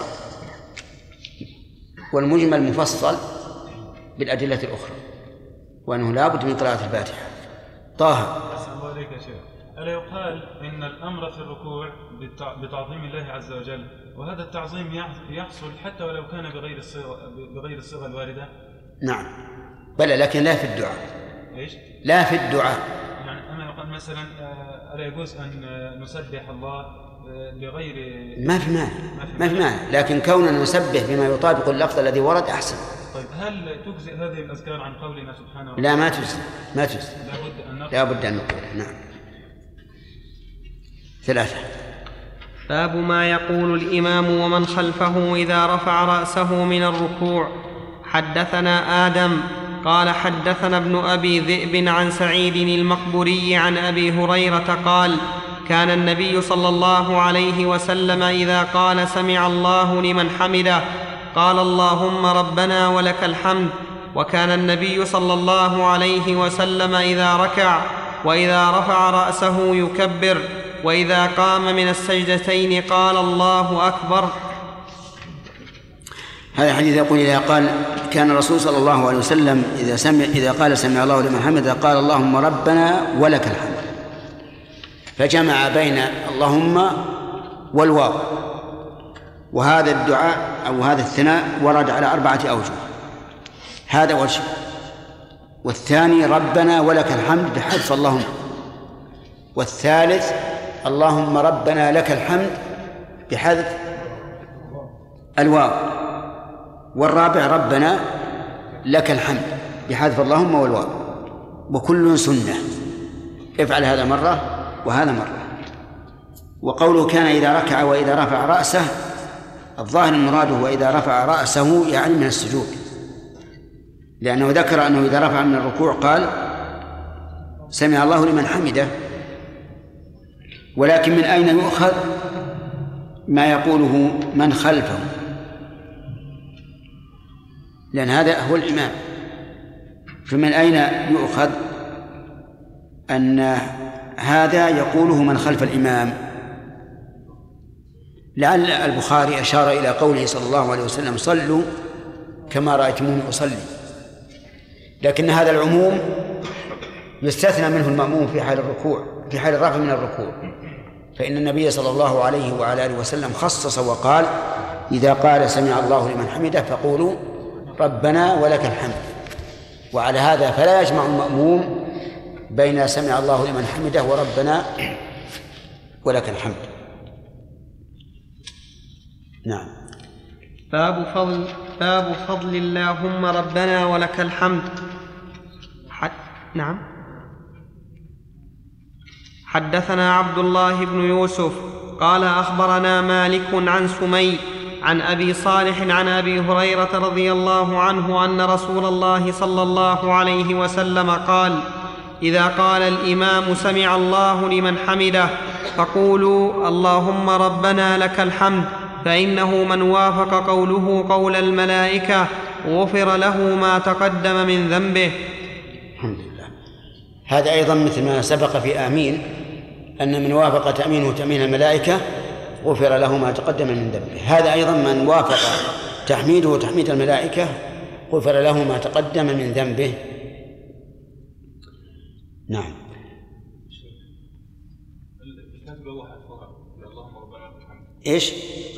والمجمل مفصل بالأدلة الأخرى، وأنه لا بد من قراءة الفاتحة. طه. الله عليك يا شيخ. ألا يقال إن الأمر في الركوع بتعظيم الله عز وجل، وهذا التعظيم يحصل حتى ولو كان بغير الصيغة الواردة؟ نعم بلى، لكن لا في الدعاء. إيش؟ لا في الدعاء. يعني أما يقال مثلا ألا يجوز أن نسبح الله بغير ما في مانع، لكن كوننا نسبح بما يطابق اللفظ الذي ورد أحسن. طيب هل تجزئ هذه الأذكار عن قولنا سبحانه وتعالى؟ لا، ما تجزئ. لا بد أن نقول. نعم. 3. باب ما يقول الإمام ومن خلفه إذا رفع رأسه من الركوع. حدثنا آدم قال حدثنا ابن أبي ذئب عن سعيد المقبوري عن أبي هريرة قال كان النبي صلى الله عليه وسلم إذا قال سمع الله لمن حمده قال اللهم ربنا ولك الحمد. وكان النبي صلى الله عليه وسلم إذا ركع وإذا رفع رأسه يكبر، وإذا قام من السجدتين قال الله أكبر. هذا الحديث يقول إذا قال كان الرسول صلى الله عليه وسلم إذا قال سمع الله لمن حمده قال اللهم ربنا ولك الحمد، فجمع بين اللهم والواو. وهذا الدعاء أو هذا الثناء ورد على 4 أوجه. هذا وجه. والثاني ربنا ولك الحمد بحذف اللهم. والثالث اللهم ربنا لك الحمد بحذف الواو. والرابع ربنا لك الحمد بحذف اللهم والواو. وكل سنة، افعل هذا مرة وهذا مرة. وقوله كان إذا ركع وإذا رفع رأسه، الظاهر المراد وإذا رفع رأسه يعني من السجود، لأنه ذكر أنه إذا رفع من الركوع قال سمع الله لمن حمده. ولكن من أين يؤخذ ما يقوله من خلفه؟ لأن هذا هو الإمام. فمن أين يؤخذ أن هذا يقوله من خلف الإمام؟ لعل البخاري أشار إلى قوله صلى الله عليه وسلم صلوا كما رأيتموني أصلي، لكن هذا العموم يستثنى منه المأموم في حال الركوع، في حال الرفع من الركوع، فإن النبي صلى الله عليه وعلى آله وسلم خصص وقال إذا قال سمع الله لمن حمده فقولوا ربنا ولك الحمد. وعلى هذا فلا يجمع المأموم بين سمع الله لمن حمده وربنا ولك الحمد. نعم. باب فضل اللهم ربنا ولك الحمد. نعم. حدثنا عبد الله بن يوسف قال أخبرنا مالك عن سمي عن أبي صالح عن أبي هريرة رضي الله عنه أن رسول الله صلى الله عليه وسلم قال إذا قال الإمام سمع الله لمن حمده فقولوا اللهم ربنا لك الحمد، فإنه من وافق قوله قول الملائكة غفر له ما تقدم من ذنبه. الحمد لله. هذا أيضا مثل ما سبق في آمين، أن من وافق تأمينه تأمين الملائكة غفر له ما تقدم من ذنبه. هذا أيضا من وافق تحميده تحميد الملائكة غفر له ما تقدم من ذنبه. نعم. ايش؟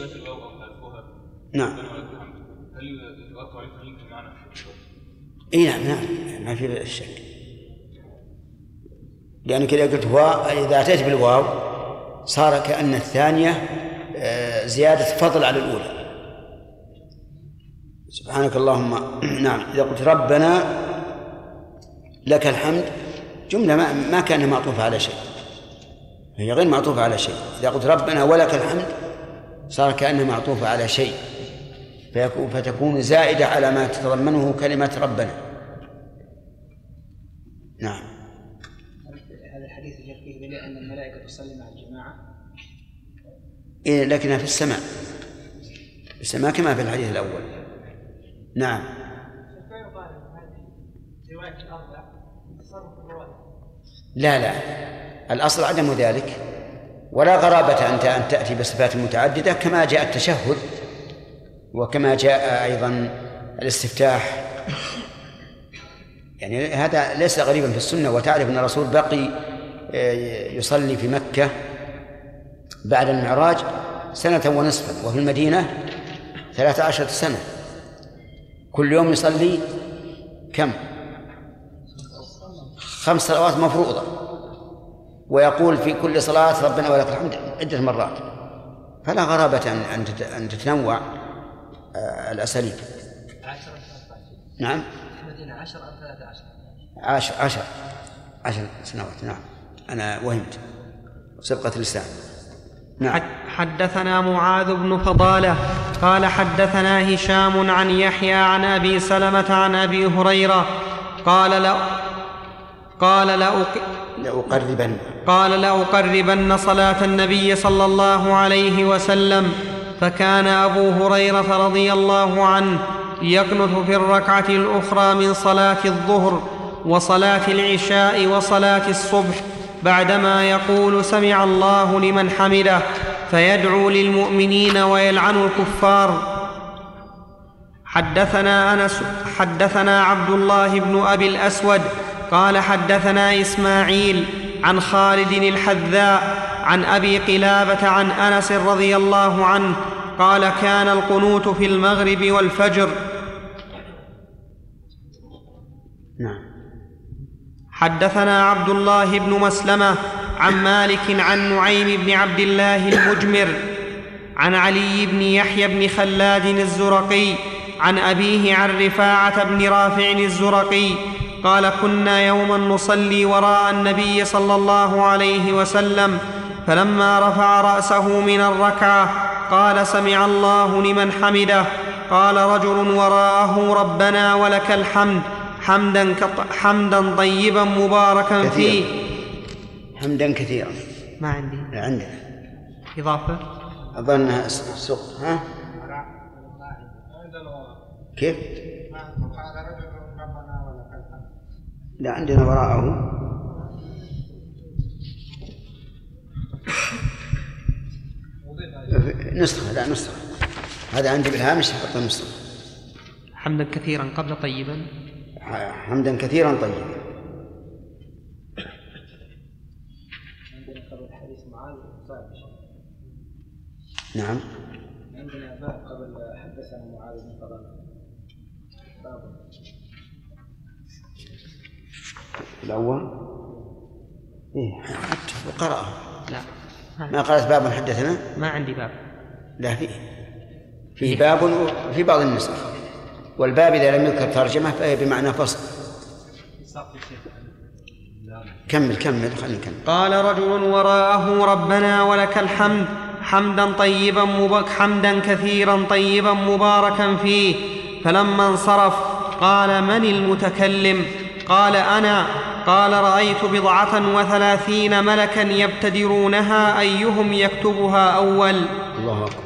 نعم. هل يتوقع عليك المعنى؟ اي نعم ما في شك، لأن كذا قلت واو، إذا أتيت بالواو صار كأن الثانية زيادة فضل على الأولى. سبحانك اللهم. نعم. إذا قلت ربنا لك الحمد جملة ما كان معطوفة على شيء، هي غير معطوفة على شيء. إذا قلت ربنا ولك الحمد صار كأنها معطوفة على شيء، فتكون زائدة على ما تتضمنه كلمة ربنا. نعم. هذا الحديث فيه دليل أن الملائكة تصلي مع الجماعة. إيه، لكنها في السماء، في السماء كما في الحديث الأول. نعم. لا الأصل عدم ذلك، ولا غرابة أن تأتي بصفات متعددة كما جاء التشهد وكما جاء أيضا الاستفتاح. يعني هذا ليس غريبا في السنة. وتعرف أن الرسول بقي يصلي في مكة بعد المعراج 1.5 سنة، وفي المدينة 13 سنة، كل يوم يصلي كم؟ 5 صلوات مفروضة، ويقول في كل صلاة ربنا ولك الحمد عدة مرات. فلا غرابة أن تتنوع الأساليب. 10 نعم. المدينة 10 أو 13؟ 10 سنوات. نعم، أنا وهمت سبقة اللسان. نعم. حدثنا معاذ بن فضالة قال حدثنا هشام عن يحيى عن أبي سلمة عن أبي هريرة قال لأقربن صلاة النبي صلى الله عليه وسلم. فكان أبو هريرة رضي الله عنه يقنت في الركعة الأخرى من صلاة الظهر وصلاة العشاء وصلاة الصبح بعدما يقول سمع الله لمن حمده، فيدعو للمؤمنين ويلعن الكفار. حدثنا عبد الله بن أبي الأسود قال حدثنا إسماعيل عن خالد الحذاء عن أبي قلابة عن أنس رضي الله عنه قال كان القنوت في المغرب والفجر. نعم. حدثنا عبد الله بن مسلمة عن مالك عن نعيم بن عبد الله المجمر عن علي بن يحيى بن خلاد الزرقي عن أبيه عن رفاعة بن رافع الزرقي قال كنا يوما نصلي وراء النبي صلى الله عليه وسلم فلما رفع رأسه من الركعة قال سمع الله لمن حمده قال رجل وراءه ربنا ولك الحمد حمدا طيبا مباركا فيه. حمدا كثيرا. ما عندي. عندنا إضافة أظنها سوق. ها كيف؟ لا عندنا وراءه نسخة. لا نسخة هذا عندي بالهامش حط نسخة. حمدا كثيرا قبل طيبا. حمدا كثيرا طيبا. عندنا قبل حديث معاذ وصعب. نعم. عندنا باب قبل حدثنا معاذ بن فضل. الأول إيه وقرأه. لا ما قالت باب حدثنا. ما عندي باب. لا فيه باب في بعض النسخ، والباب إذا لم يذكر ترجمة فهي بمعنى فصل. كمل خلينا نكمل. قال رجل وراءه ربنا ولك الحمد حمدا كثيرا طيبا مباركا فيه فلما انصرف قال من المتكلم؟ قال أنا. قال رأيت 37 ملكا يبتدرونها أيهم يكتبها أول. الله أكبر.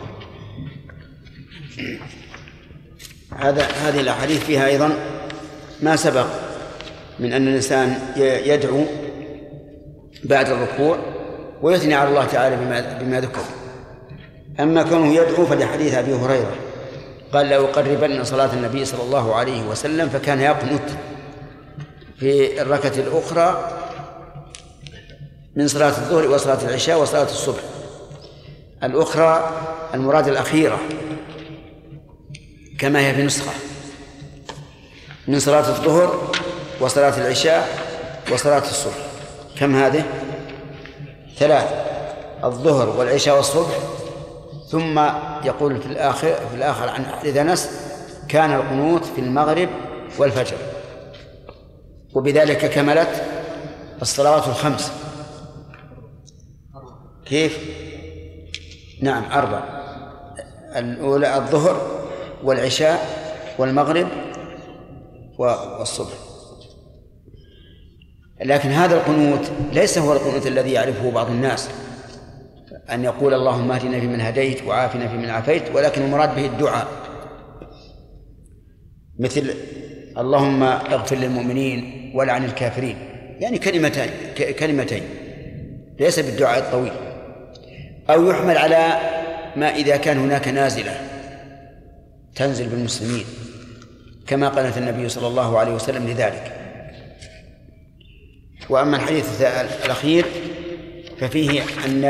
هذه الأحاديث فيها أيضا ما سبق من أن الإنسان يدعو بعد الركوع ويثني على الله تعالى بما ذكر. أما كونه يدعو فلحديث أبي هريرة قال لأقربن صلاة النبي صلى الله عليه وسلم فكان يقنت في الركعة الأخرى من صلاة الظهر وصلاة العشاء وصلاة الصبح. الأخرى المراد الأخيرة كما هي في نسخة من صلاة الظهر وصلاة العشاء وصلاة الصبح. كم هذه؟ 3: الظهر والعشاء والصبح. ثم يقول في الآخر عن حديث أنس كان القنوت في المغرب والفجر. وبذلك كملت الصلوات الخمس. كيف؟ نعم 4: الأولى الظهر والعشاء والمغرب والصبح. لكن هذا القنوت ليس هو القنوت الذي يعرفه بعض الناس، أن يقول اللهم اهدنا فيمن هديت وعافنا فيمن عافيت، ولكن المراد به الدعاء، مثل اللهم اغفر للمؤمنين ولعن الكافرين، يعني كلمتين ليس بالدعاء الطويل. أو يحمل على ما إذا كان هناك نازلة تنزل بالمسلمين كما قالت النبي صلى الله عليه وسلم لذلك. وأما الحديث الأخير ففيه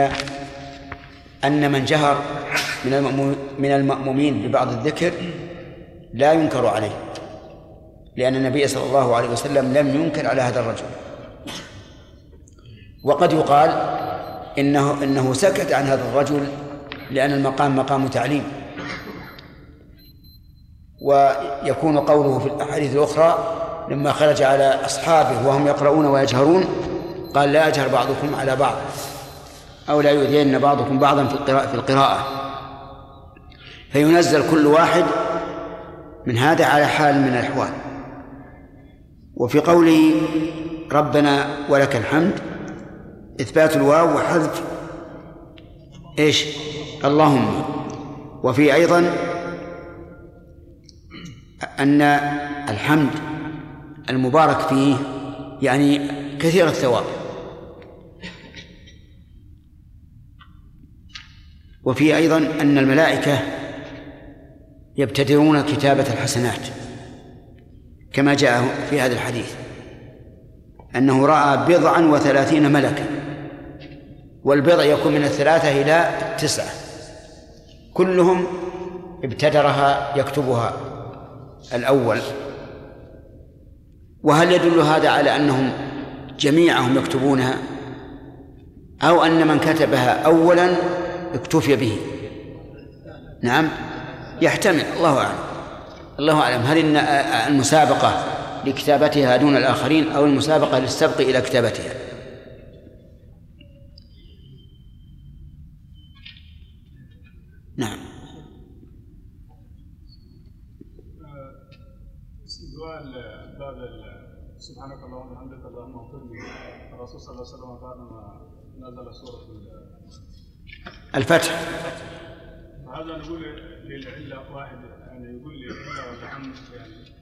أن من جهر من المأمومين ببعض الذكر لا ينكر عليه، لأن النبي صلى الله عليه وسلم لم ينكر على هذا الرجل. وقد يقال إنه سكت عن هذا الرجل لأن المقام مقام تعليم، ويكون قوله في الأحاديث الأخرى لما خرج على أصحابه وهم يقرؤون ويجهرون قال لا يجهر بعضكم على بعض أو لا يؤذين بعضكم بعضا في القراءة، فينزل كل واحد من هذا على حال من الأحوال. وفي قوله ربنا ولك الحمد إثبات الواو وحذف إيش؟ اللهم. وفي أيضا أن الحمد المبارك فيه يعني كثير الثواب. وفي أيضا أن الملائكة يبتدرون كتابة الحسنات كما جاء في هذا الحديث أنه رأى 37 ملكا والبضع يكون من 3 إلى 9 كلهم ابتدرها يكتبها الأول. وهل يدل هذا على أنهم جميعهم يكتبونها أو أن من كتبها أولا اكتفي به؟ نعم يحتمل، الله أعلم هل المسابقة لكتابتها دون الآخرين أو المسابقة للسبق إلى كتابتها. نعم. سؤال باب سبحانك اللهم وبحمدك اللهم اغفر لي، الرسول صلى الله عليه وسلم بعد ما نزل سورة الفتح هذا نقول للعلة واحد، يعني يقول لي إلا والحمد يعني